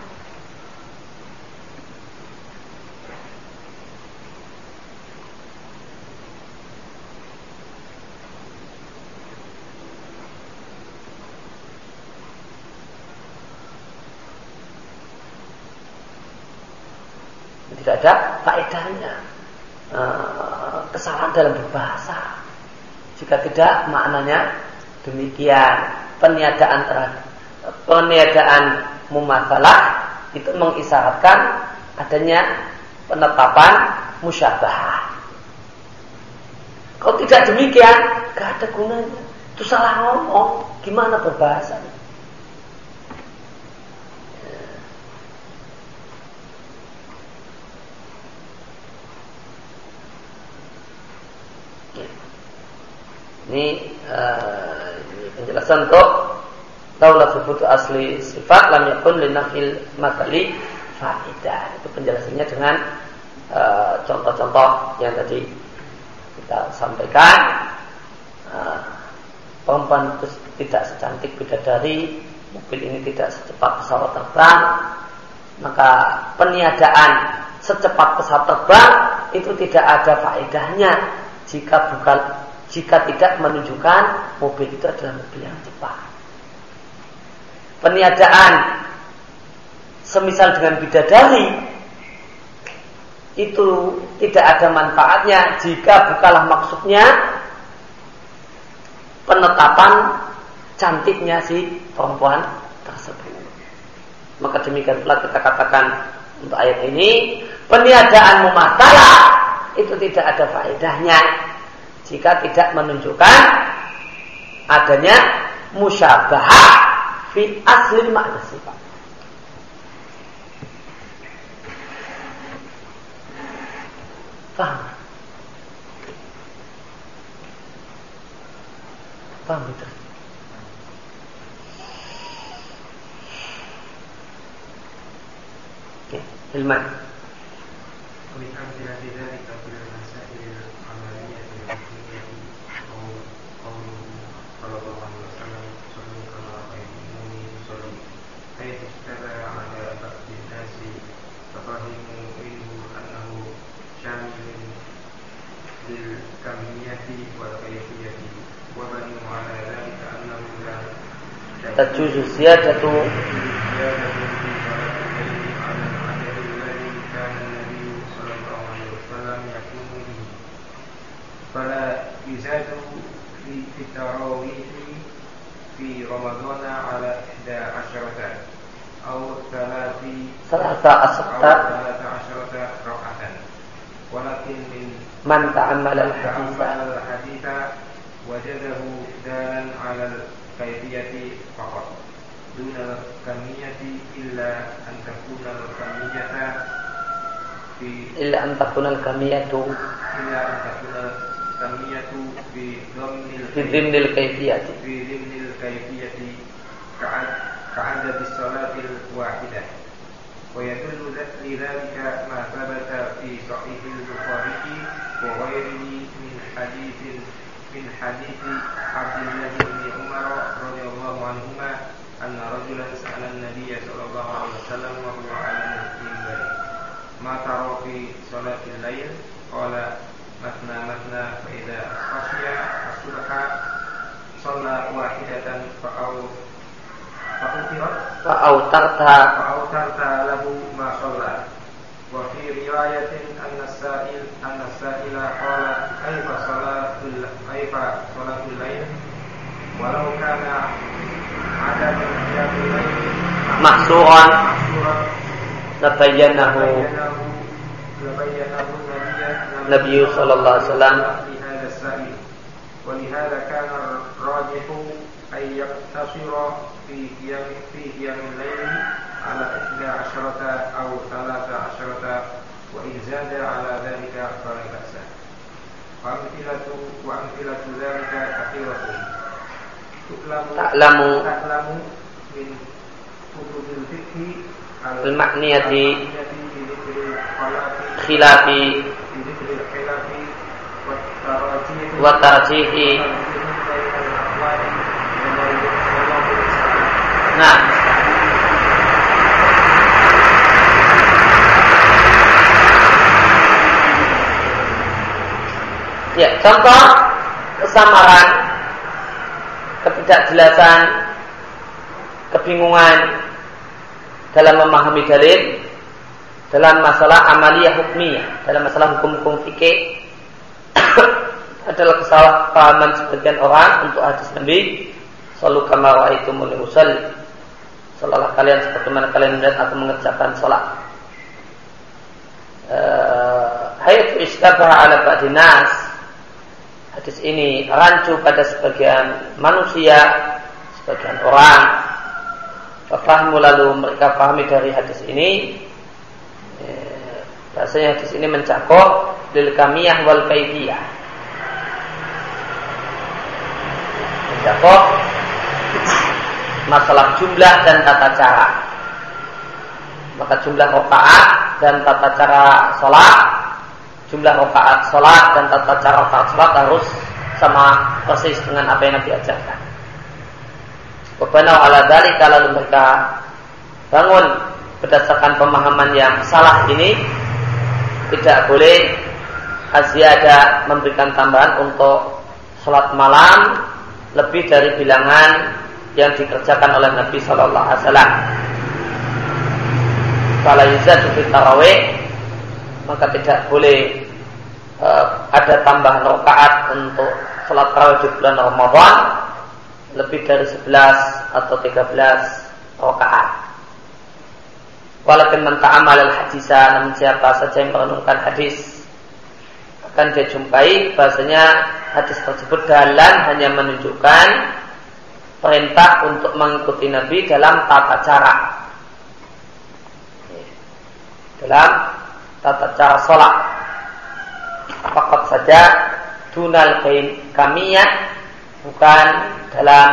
Tidak ada faedahnya kesalahan dalam berbahasa jika tidak maknanya demikian. Peniadaan terhadap peniadaan mumatsalah itu mengisyaratkan adanya penetapan musyabahah. Kalau tidak demikian, gak ada gunanya. Itu salah ngomong. Gimana berbahasa? Ini, uh, ini penjelasan untuk laulah thubutu asli sifat lam yakun linafil matsali faidah. Itu penjelasannya dengan uh, contoh-contoh yang tadi kita sampaikan. Uh, perempuan itu tidak secantik bidadari, mobil ini tidak secepat pesawat terbang, maka peniadaan secepat pesawat terbang itu tidak ada faedahnya jika bukan jika tidak menunjukkan mobil itu adalah mobil yang cepat. Peniadaan semisal dengan bidadari itu tidak ada manfaatnya jika bukanlah maksudnya penetapan cantiknya si perempuan tersebut. Maka demikian pula kita katakan untuk ayat ini, peniadaan mumatsalah itu tidak ada faedahnya jika tidak menunjukkan adanya musyabahah fi asli makna sifat. Paham? Paham betul? Oke, Hilman. Tajuzu ziyadatu fala yuzadu fi tarawih fi Ramadan ala ihda asyrata aw thalathi salasa asrata rak'atan walakin min man ta'ammala al-haditha wajadahu dalan ala kaifiyati faqat duna kamiyati illa an takuna al-kamiyata fi illa an takuna al-kamiyatu illa an takuna kamiyatu fi dhammil fi dhimnil kaifiyati fi dhimnil kaifiyati ka'ad ka'adad as-salatil wahidah wa yadullu lidzalika ma thabata fi sahih al-Bukhari wa ghairihi min haditsin min hadithi Abdullah bin Umar radhiyallahu anhuma anna rajulan sa'ala an-nabiy sallallahu alaihi wasallam wa huwa 'ala al-minbar ma tara fi salatil lail qala matna matna fa idza khashiya as-subha shalla wahidatan fa'au fa'utirat fa'autarta fa'autarta lahu ma shalla wa fi riwayatin anna as-sa'il anna as-sa'ila qala kaifa salatul kaifa salatul lail walau kana adadan qiyamul lail mahsuran labayyanahu labayyanahu Nabi sallallahu alaihi wasallam li hadha as-sa'il wa li hadha kana rajihu ay yaqtasira fi qiyam fi qiyamil lail ala ihda asyrata aw thalatha asyrata wa in zada ala dhalika fala ba'sa. Wa'amfilatu wa'amfilatu dzalika katsiratu. Ta'lamu ta'lamu min usulil fiqhi al-ma'niyati khilafi wa tarjihi. Nah, ya, contoh kesamaran, ketidakjelasan, kebingungan dalam memahami dalil dalam masalah amaliyah hukmiyah, dalam masalah hukum-hukum fikih adalah kesalahpahaman sebagian orang untuk hadis Nabi sallu kama ra'aitumuni usalli, salatlah kalian sebagaimana kalian melihat aku mengerjakan salat. Hayatu istabaha ala ba'din nas, hadis ini rancu pada sebagian manusia, sebagian orang. Fahmu lalu mereka pahami dari hadis ini, bahasanya hadis ini mencakup lil kamiyah wal kaifiyah, mencakup masalah jumlah dan tata cara. Maka jumlah rakaat dan tata cara sholat, jumlah rakaat sholat dan tata cara rakaat sholat harus sama persis dengan apa yang Nabi ajarkan. Wabanau ala dzalika, lalu mereka bangun berdasarkan pemahaman yang salah ini. Tidak boleh aziyadah, memberikan tambahan untuk sholat malam lebih dari bilangan yang dikerjakan oleh Nabi Sallallahu Alaihi Wasallam. Kalau yuzadu fi tarawih, maka tidak boleh uh, ada tambahan rakaat untuk sholat tarawih di bulan Ramadan lebih dari sebelas atau tiga belas rakaat. Walaupun man ta'amal al-hadisa, namun siapa saja yang merenungkan hadis akan dia jumpai bahasanya hadis tersebut dalam hanya menunjukkan perintah untuk mengikuti Nabi dalam tata cara, dalam tata cara sholat. Fakat saja dunal kamiyah, bukan dalam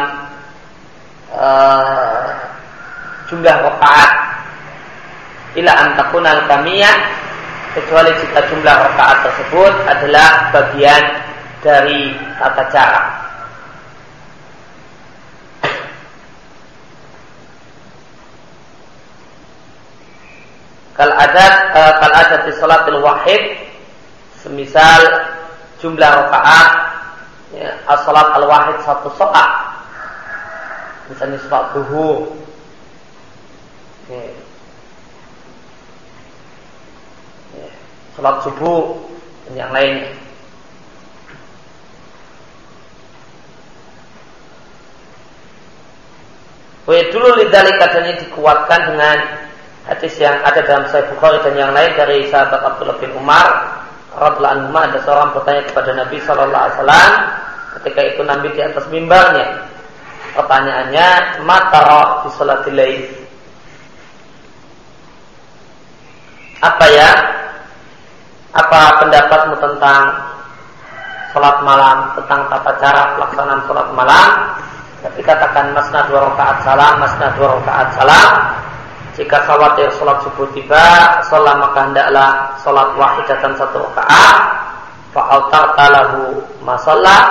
uh, jumlah rakaat. Ila antakunal kamiyah, kecuali jika jumlah rakaat tersebut adalah bagian dari tata cara. Kal adat uh, kal adat di salatil wahid, semisal jumlah rakaat ya, as-salat al-wahid satu sholat, misalnya sholat duhur, ya, ya, sholat subuh dan yang lainnya. Wa dulu lidzalika, dan ini dikuatkan dengan hadis yang ada dalam Sahih Bukhari dan yang lain dari sahabat Abdullah bin Umar radhiyallahu anhu. Ada seorang bertanya kepada Nabi sallallahu alaihi wasallam ketika itu Nabi di atas mimbarnya. Pertanyaannya, "Matara fi sholatil lail?" Apa ya? Apa pendapatmu tentang salat malam, tentang tata cara pelaksanaan salat malam? Tapi katakan masna dua rakaat salam, masna dua rakaat salam. Jika khawatir sholat subuh tiba, sholat maka hendaklah sholat wahidatan satu rakaat. Fa'autarta lahu masallah,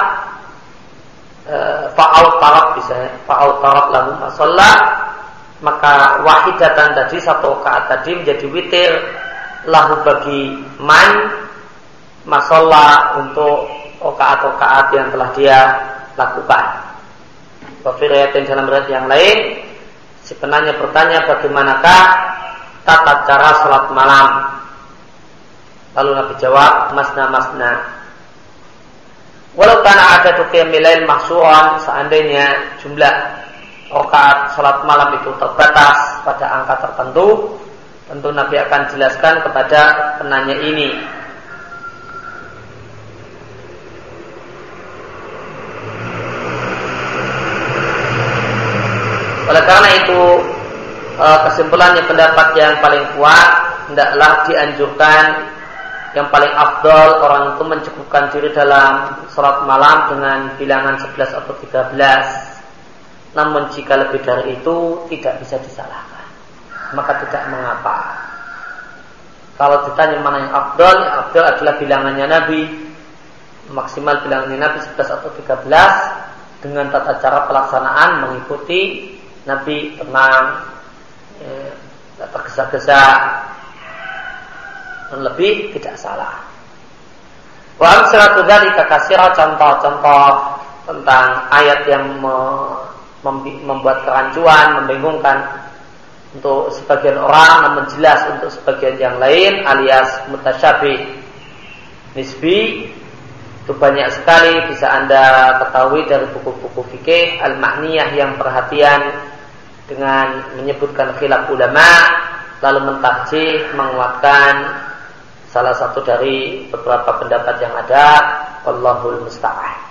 fa'autarat bisa, fa'autarat lahu masallah. Maka wahidatan tadi satu rakaat tadi menjadi witir lahu bagi man masallah untuk rakaat-rakaat yang telah dia lakukan. Wafiriyatin dalam riwayat yang lain, si penanya bertanya bagaimanakah tata cara salat malam. Lalu Nabi jawab, masna masna. Walau kana ada qiyamil mahsuran, seandainya jumlah rakaat salat malam itu terbatas pada angka tertentu, tentu Nabi akan jelaskan kepada penanya ini. Oleh karena itu, kesimpulannya pendapat yang paling kuat, hendaklah dianjurkan yang paling afdol orang itu mencukupkan diri dalam salat malam dengan bilangan sebelas atau tiga belas. Namun jika lebih dari itu tidak bisa disalahkan, maka tidak mengapa. Kalau ditanya mana yang afdol, yang afdol adalah bilangannya Nabi, maksimal bilangannya Nabi sebelas atau tiga belas, dengan tata cara pelaksanaan mengikuti Nabi tenang, eh, tergesa-gesa, dan lebih tidak salah. Wa amsalatu dzalika katsira, contoh-contoh tentang ayat yang membuat kerancuan, membingungkan untuk sebagian orang, namun jelas untuk sebagian yang lain, alias mutasyabih nisbi, itu banyak sekali bisa Anda ketahui dari buku-buku fikih al-ma'niyah yang perhatian dengan menyebutkan khilaf ulama, lalu mentarjih, menguatkan salah satu dari beberapa pendapat yang ada. Wallahul musta'an.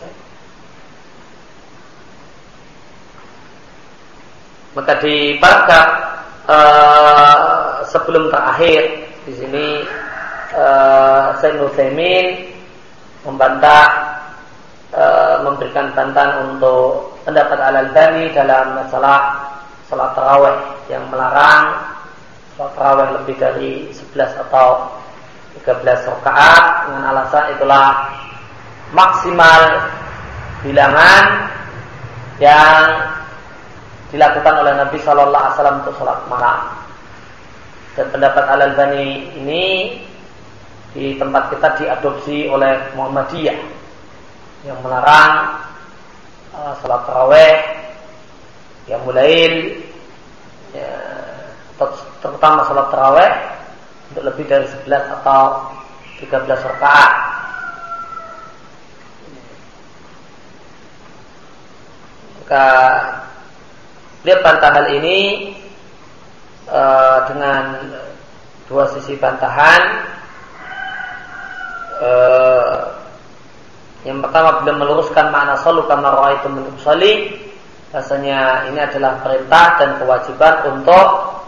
Maka di paragraf uh, sebelum terakhir di sini uh, Syekh Utsaimin membantah, uh, memberikan bantahan untuk pendapat Al-Albani dalam masalah salat tarawih yang melarang salat tarawih lebih dari sebelas atau tiga belas rakaat dengan alasan itulah maksimal bilangan yang dilakukan oleh Nabi Shallallahu Alaihi Wasallam untuk sholat malam. Dan pendapat Al-Albani ini di tempat kita diadopsi oleh Muhammadiyah yang melarang uh, sholat tarawih yang mulai ya, terutama sholat tarawih untuk lebih dari sebelas atau tiga belas rakaat. Maka dia bantah hal ini uh, dengan dua sisi bantahan. Uh, yang pertama, beliau meluruskan makna shalu kama ra'aitumuni usolli, bahasanya ini adalah perintah dan kewajiban untuk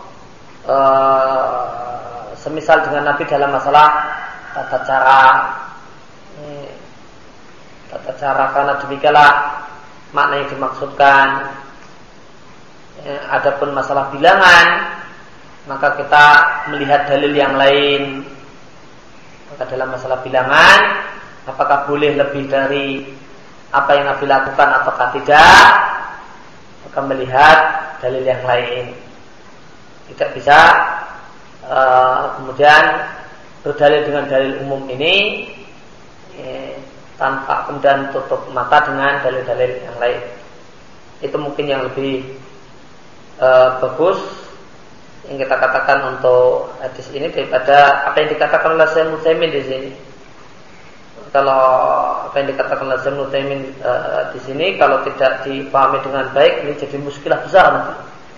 uh, semisal dengan Nabi dalam masalah tata cara, ini, tata cara, karena demikianlah makna yang dimaksudkan. Ya, adapun masalah bilangan, maka kita melihat dalil yang lain. Maka dalam masalah bilangan, apakah boleh lebih dari apa yang Nabi lakukan ataukah tidak, maka melihat dalil yang lain. Tidak bisa uh, kemudian berdalil dengan dalil umum ini eh, tanpa kemudian tutup mata dengan dalil-dalil yang lain. Itu mungkin yang lebih Uh, bagus yang kita katakan untuk hadis ini daripada apa yang dikatakan oleh Syekh Utsaimin di sini. Kalau apa yang dikatakan oleh Syekh Utsaimin uh, di sini kalau tidak dipahami dengan baik, ini jadi muskilah besar nanti.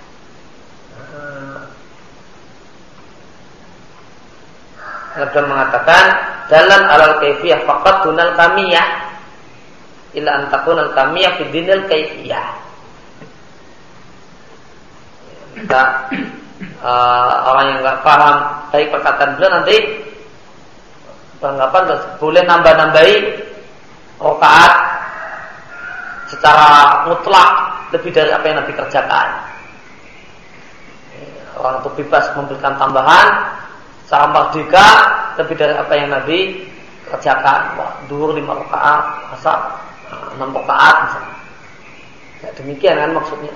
Nabi mengatakan dalam alal kaifiyah faqat dunal kamiyah illa an takuna al kamiyah fi dinil kaifiyah. Kita uh, orang yang nggak paham baik perkataan beliau nanti beranggapan boleh nambah-nambahi rakaat secara mutlak lebih dari apa yang Nabi kerjakan. Orang itu bebas memberikan tambahan secara merdeka lebih dari apa yang Nabi kerjakan. Wah, duhur lima rakaat, asar enam rakaat misalnya. Ya, demikian kan maksudnya.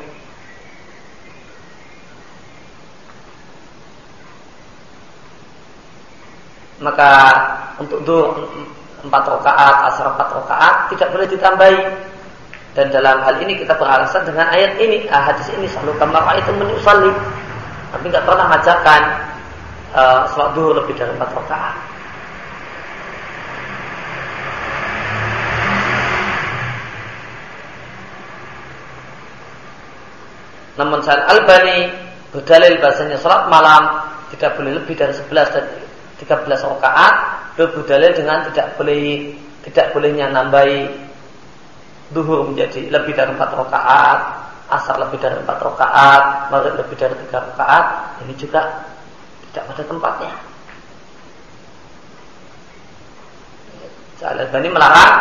Maka untuk duhur empat rakaat, asar empat rakaat tidak boleh ditambahi. Dan dalam hal ini kita beralasan dengan ayat ini, ah, hadis ini selalu kama ra'aitumuni usolli. Tapi nggak pernah mengajarkan uh, salat duhur lebih dari empat rakaat. Namun Syekh Albani berdalil bahasanya salat malam tidak boleh lebih dari sebelas dan tiga belas rakaat, berdalil dengan tidak boleh tidak bolehnya nambahi duhur menjadi lebih dari empat rakaat, asar lebih dari empat rakaat, maghrib lebih dari tiga rakaat. Ini juga tidak pada tempatnya. Al-Albani melarang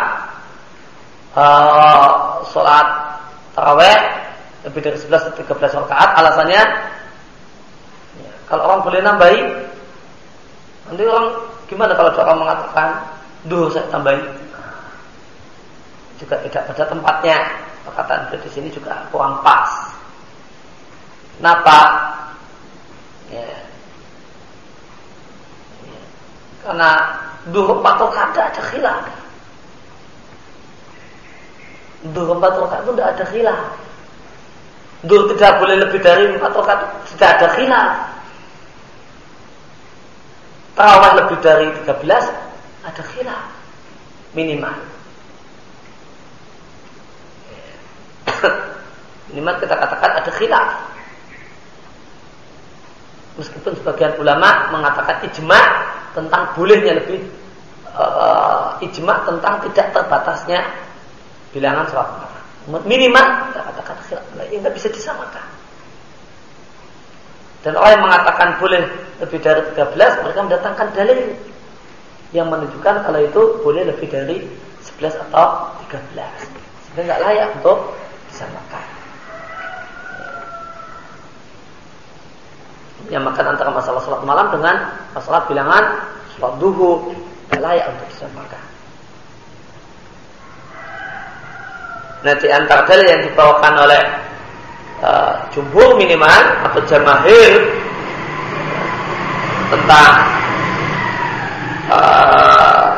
uh, sholat tarawih lebih dari sebelas atau tiga belas rakaat. Alasannya, ya, kalau orang boleh nambahi, nanti orang gimana kalau orang mengatakan duh saya tambahi, juga tidak pada tempatnya. Perkataan beliau di sini juga kurang pas. Kenapa? Ya. Ya. Karena duhur empat rakaat tidak ada khilaf. Duhur empat rakaat itu tidak ada khilaf. Duhur tidak boleh lebih dari empat rakaat tidak ada khilaf. Tarawih lebih dari tiga belas ada khilaf minimal. Minimal kita katakan ada khilaf. Meskipun sebagian ulama mengatakan ijma' tentang bolehnya lebih uh, ijma' tentang tidak terbatasnya bilangan sholat malam. Minimal kita katakan khilaf, yang tidak bisa disamakan. Dan orang yang mengatakan boleh lebih dari tiga belas, mereka mendatangkan dalil yang menunjukkan kalau itu boleh lebih dari sebelas atau tiga belas. Sehingga tidak layak untuk disamakan. Yang makan antara masalah sholat malam dengan masalah bilangan sholat duhur tidak layak untuk disamakan. Nah, di antara dalil yang dibawakan oleh uh, jumhur minimal atau jamaahir tentang uh,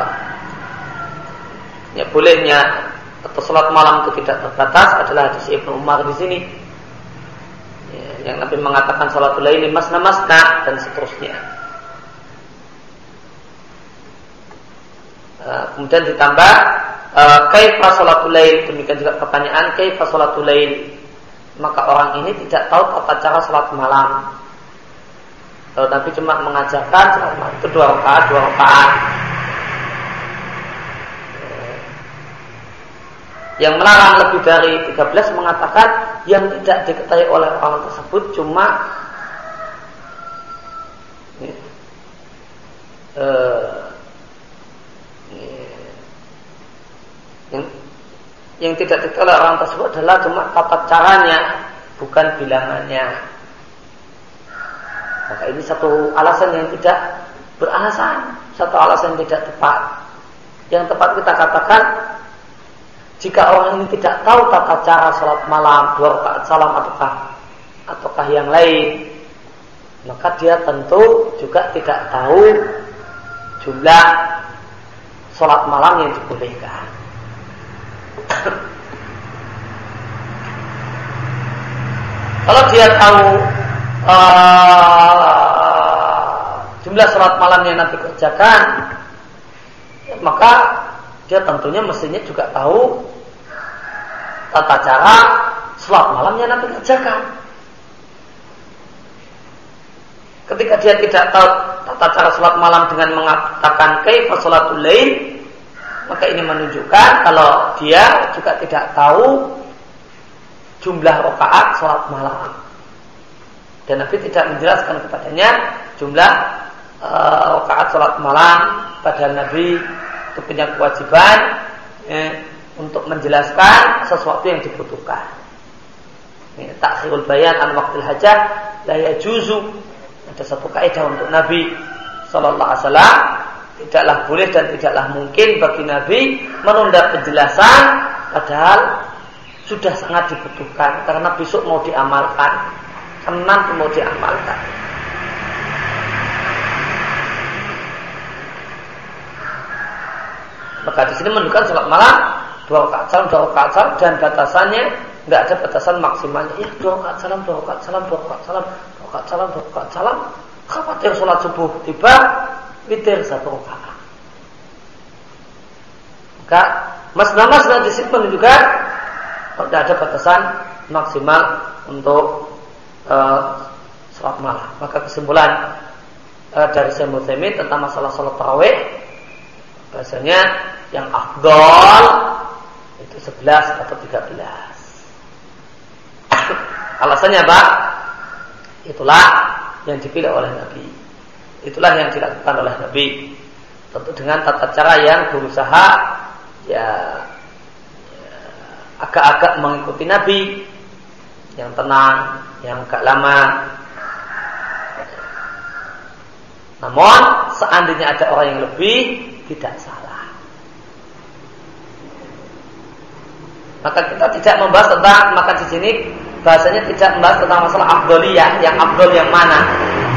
ya bolehnya atau sholat malam itu tidak terbatas adalah hadis Ibnu Umar di sini. Yang Nabi mengatakan sholatul laili masna masna dan seterusnya. Uh, kemudian ditambah uh, kaifa sholatul lail, demikian juga pertanyaan kaifa sholatul lail. Maka orang ini tidak tahu tata cara sholat malam. Kalau Nabi cuma mengajarkan sholat malam itu dua rakaat, dua rakaat. Yang melarang lebih dari tiga belas mengatakan yang tidak diketahui oleh orang tersebut cuma ya, uh, ya, yang, yang tidak diketahui oleh orang tersebut adalah cuma tata caranya, bukan bilangannya. Maka ini satu alasan yang tidak beralasan, satu alasan yang tidak tepat. Yang tepat kita katakan, jika orang ini tidak tahu tata cara sholat malam, dua rakaat salam ataukah ataukah yang lain, maka dia tentu juga tidak tahu jumlah sholat malam yang dibolehkan. Kalau dia tahu uh, jumlah sholat malam yang Nabi kerjakan, ya, maka dia tentunya mestinya juga tahu tata cara sholat malam yang Nabi kerjakan. Ketika dia tidak tahu tata cara sholat malam dengan mengatakan kaifa sholatul lail, maka ini menunjukkan kalau dia juga tidak tahu jumlah rakaat sholat malam. Dan Nabi tidak menjelaskan kepadanya jumlah uh, rakaat sholat malam. Padahal Nabi itu punya kewajiban eh, untuk menjelaskan sesuatu yang dibutuhkan. Eh, takhirul bayan an waqtil hajah la yajuzu. Ada satu kaidah untuk Nabi sallallahu alaihi wasallam, tidaklah boleh dan tidaklah mungkin bagi Nabi menunda penjelasan padahal sudah sangat dibutuhkan karena besok mau diamalkan, karena nanti mau diamalkan. Maka di sini menunjukkan sholat malam dua rakaat salam, dua rakaat salam dan batasannya nggak ada batasan maksimalnya. Ya dua rakaat salam, dua rakaat salam, dua rakaat salam, dua rakaat salam, dua rakaat salam. Khawatir sholat subuh tiba witir satu rakaat. Maka masna-masna di sini menunjukkan tidak ada batasan maksimal untuk uh, sholat malam. Maka kesimpulan uh, dari Syekh Utsaimin tentang masalah sholat tarawih, bahasanya yang afdol itu sebelas atau tiga belas. Alasannya apa? Itulah yang dipilih oleh Nabi. Itulah yang dilakukan oleh Nabi tentu dengan tata cara yang berusaha ya, ya agak-agak mengikuti Nabi, yang tenang, yang agak lama. Namun seandainya ada orang yang lebih, tidak salah. Maka kita tidak membahas tentang makan di sini, bahasanya tidak membahas tentang masalah afdoliyah, yang afdol yang mana.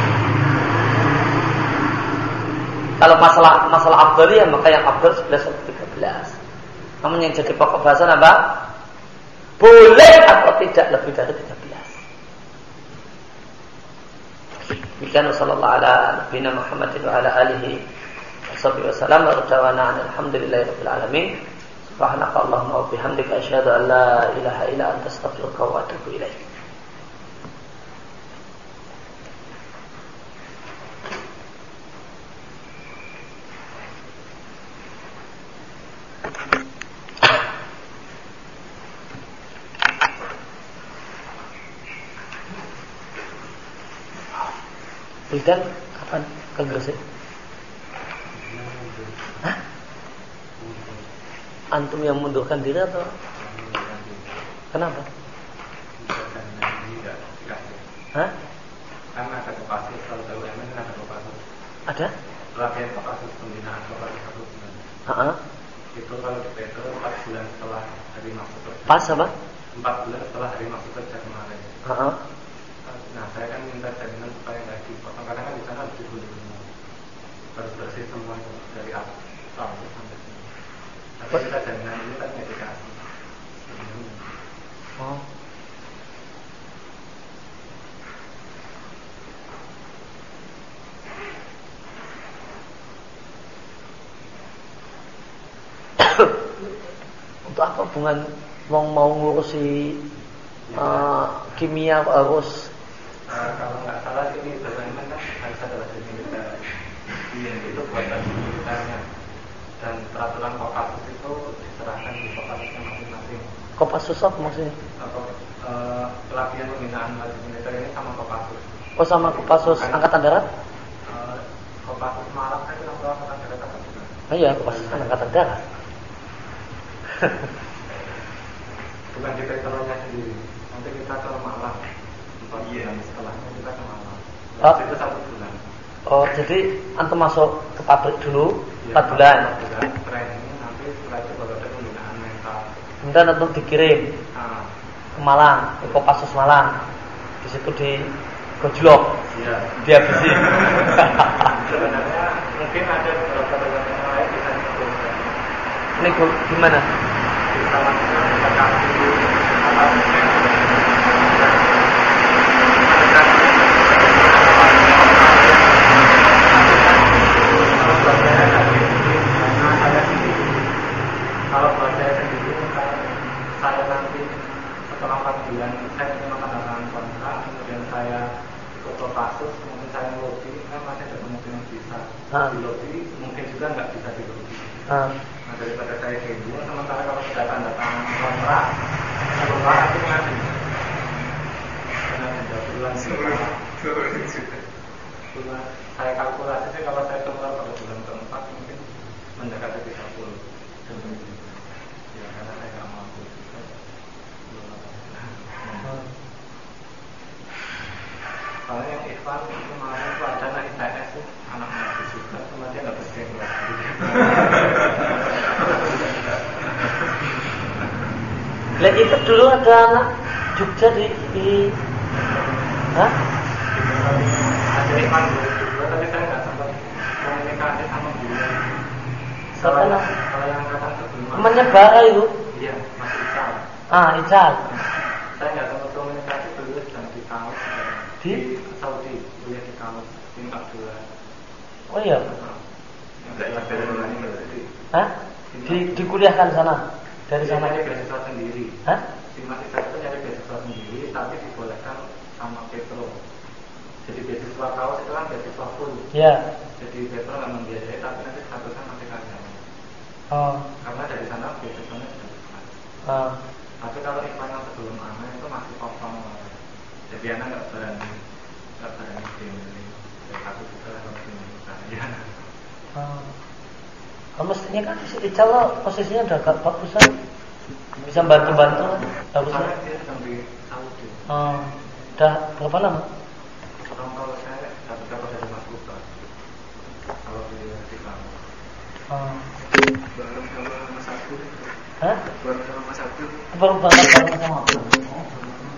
Kalau masalah masalah afdoliyah, maka yang afdol sebelas atau tiga belas. Namun yang jadi pokok bahasan apa? Boleh atau tidak lebih dari tiga belas. Demikian sallallahu ala nabiyina Muhammadin wa ala alihi wasallam wa tawana alhamdulillahirabbil alamin. Subhanaka Allahumma wa bihamdika asyhadu an la ilaha illa anta astaghfiruka wa atubu ilaik. Wildan, kapan ke Gresik? Hah? Antum yang mundurkan diri atau? Kenapa? Hah? Karena ada Kopassus, kalau tahu M N ada Kopassus. Ada? Pelatihan Kopassus, pembinaan Kopassus satu bulan. Heeh. Itu kalau di Petro empat bulan setelah hari masuk kerja. Pas apa? Empat bulan setelah hari masuk kerja kemarin. Heeh. Nah, saya kan minta jaminan supaya nggak dipotong, karena kan di sana harus dibeli semua, harus bersih semua itu dari awal sampai sini. Tapi kita jaminan ini kan nggak dikasih. Oh. Untuk apa hubungan mau mau ngurusi uh, kimia harus? Uh, kalau nggak salah ini bagaimana kan harus ada wajib militer. Iya, itu buatan militernya. Dan peraturan Kopassus itu diserahkan di Kopassusnya masing-masing. Kopassus apa maksudnya? Atau uh, pelatihan pembinaan wajib militer ini sama Kopassus. Oh, sama Kopassus Angkatan Darat? Uh, Kopassus Malang kan itu Angkatan Darat apa juga? Oh iya, Kopassus Angkatan Darat. Bukan di Petronya sendiri. Nanti kita ke Malang. Oh iya, setelahnya kita ke Malang. Oh. Itu satu bulan. Oh, jadi antum masuk ke pabrik dulu Ya, empat bulan. empat bulan. Training nanti setelah itu baru ada pembinaan mental. Kemudian antum dikirim Nah, ke Malang, ke Kopassus Malang. Di situ di gojlok. iya. Dihabisi. Sebenarnya mungkin ada beberapa negara yang lain bisa diperlukan. Ini gimana? Bisa langsung kita kasih apa kalau buat saya sendiri, saya nanti setelah empat bulan saya terima tanda tangan kontrak, kemudian saya ikut Kopassus, mungkin saya lobby, kan masih ada kemungkinan bisa Ah. di lobby, mungkin juga nggak bisa di lobby. Ah. Nah, daripada saya demo, sementara kalau sudah tanda tangan kontrak, keluar itu ngadu. Karena sudah bulan setelah bulan, saya kalkulasi sih kalau saya keluar pada bulan keempat mungkin mendekati tiga puluh. Ya, karena saya nggak mampu. Soalnya yang Ikhwan itu malah itu ada anak I T S tuh, anak ngaji juga, cuma dia nggak bersaing keluar. Lah itu dulu ada anak Jogja di, di hah? Ada Ikhwan juga, tapi saya nggak sempat komunikasi sama beliau. Siapa Kalau lah? kalau yang angkatan sebelum Temannya Bara itu. iya, masih Ical. Ah, Ical. Saya nggak sempat komunikasi dulu sedang di kampus Di? di Saudi, kuliah di kampus di Abdullah. Oh iya. Belajar dari mana ini? Hah? Di dikuliahkan sana. Dari Dia sana. nyari beasiswa sendiri. Hah? Si Mas Ical itu nyari beasiswa sendiri, tapi dibolehkan sama Petro. Jadi beasiswa kaos itu kan beasiswa full. Iya. Jadi Petro nggak membiayai, tapi nanti statusnya masih karyawan. Oh. Karena dari sana beasiswanya sudah besar. Ah. Tapi kalau Ikhwan yang sebelum anak itu masih kosong. Jadi anak nggak berani, nggak berani sendiri. Jadi aku juga harus ini saya. Oh. Mestinya kan insya Allah posisinya udah agak bagusan, bisa bantu-bantu, bagusnya. Oh, udah berapa lama? Kalau saya dapat dapat dari Mas Buka. Kalau di kamu. Oh. Bareng sama Mas Abdul. Hah? Bareng sama Mas Abdul. Baru banget bareng sama aku.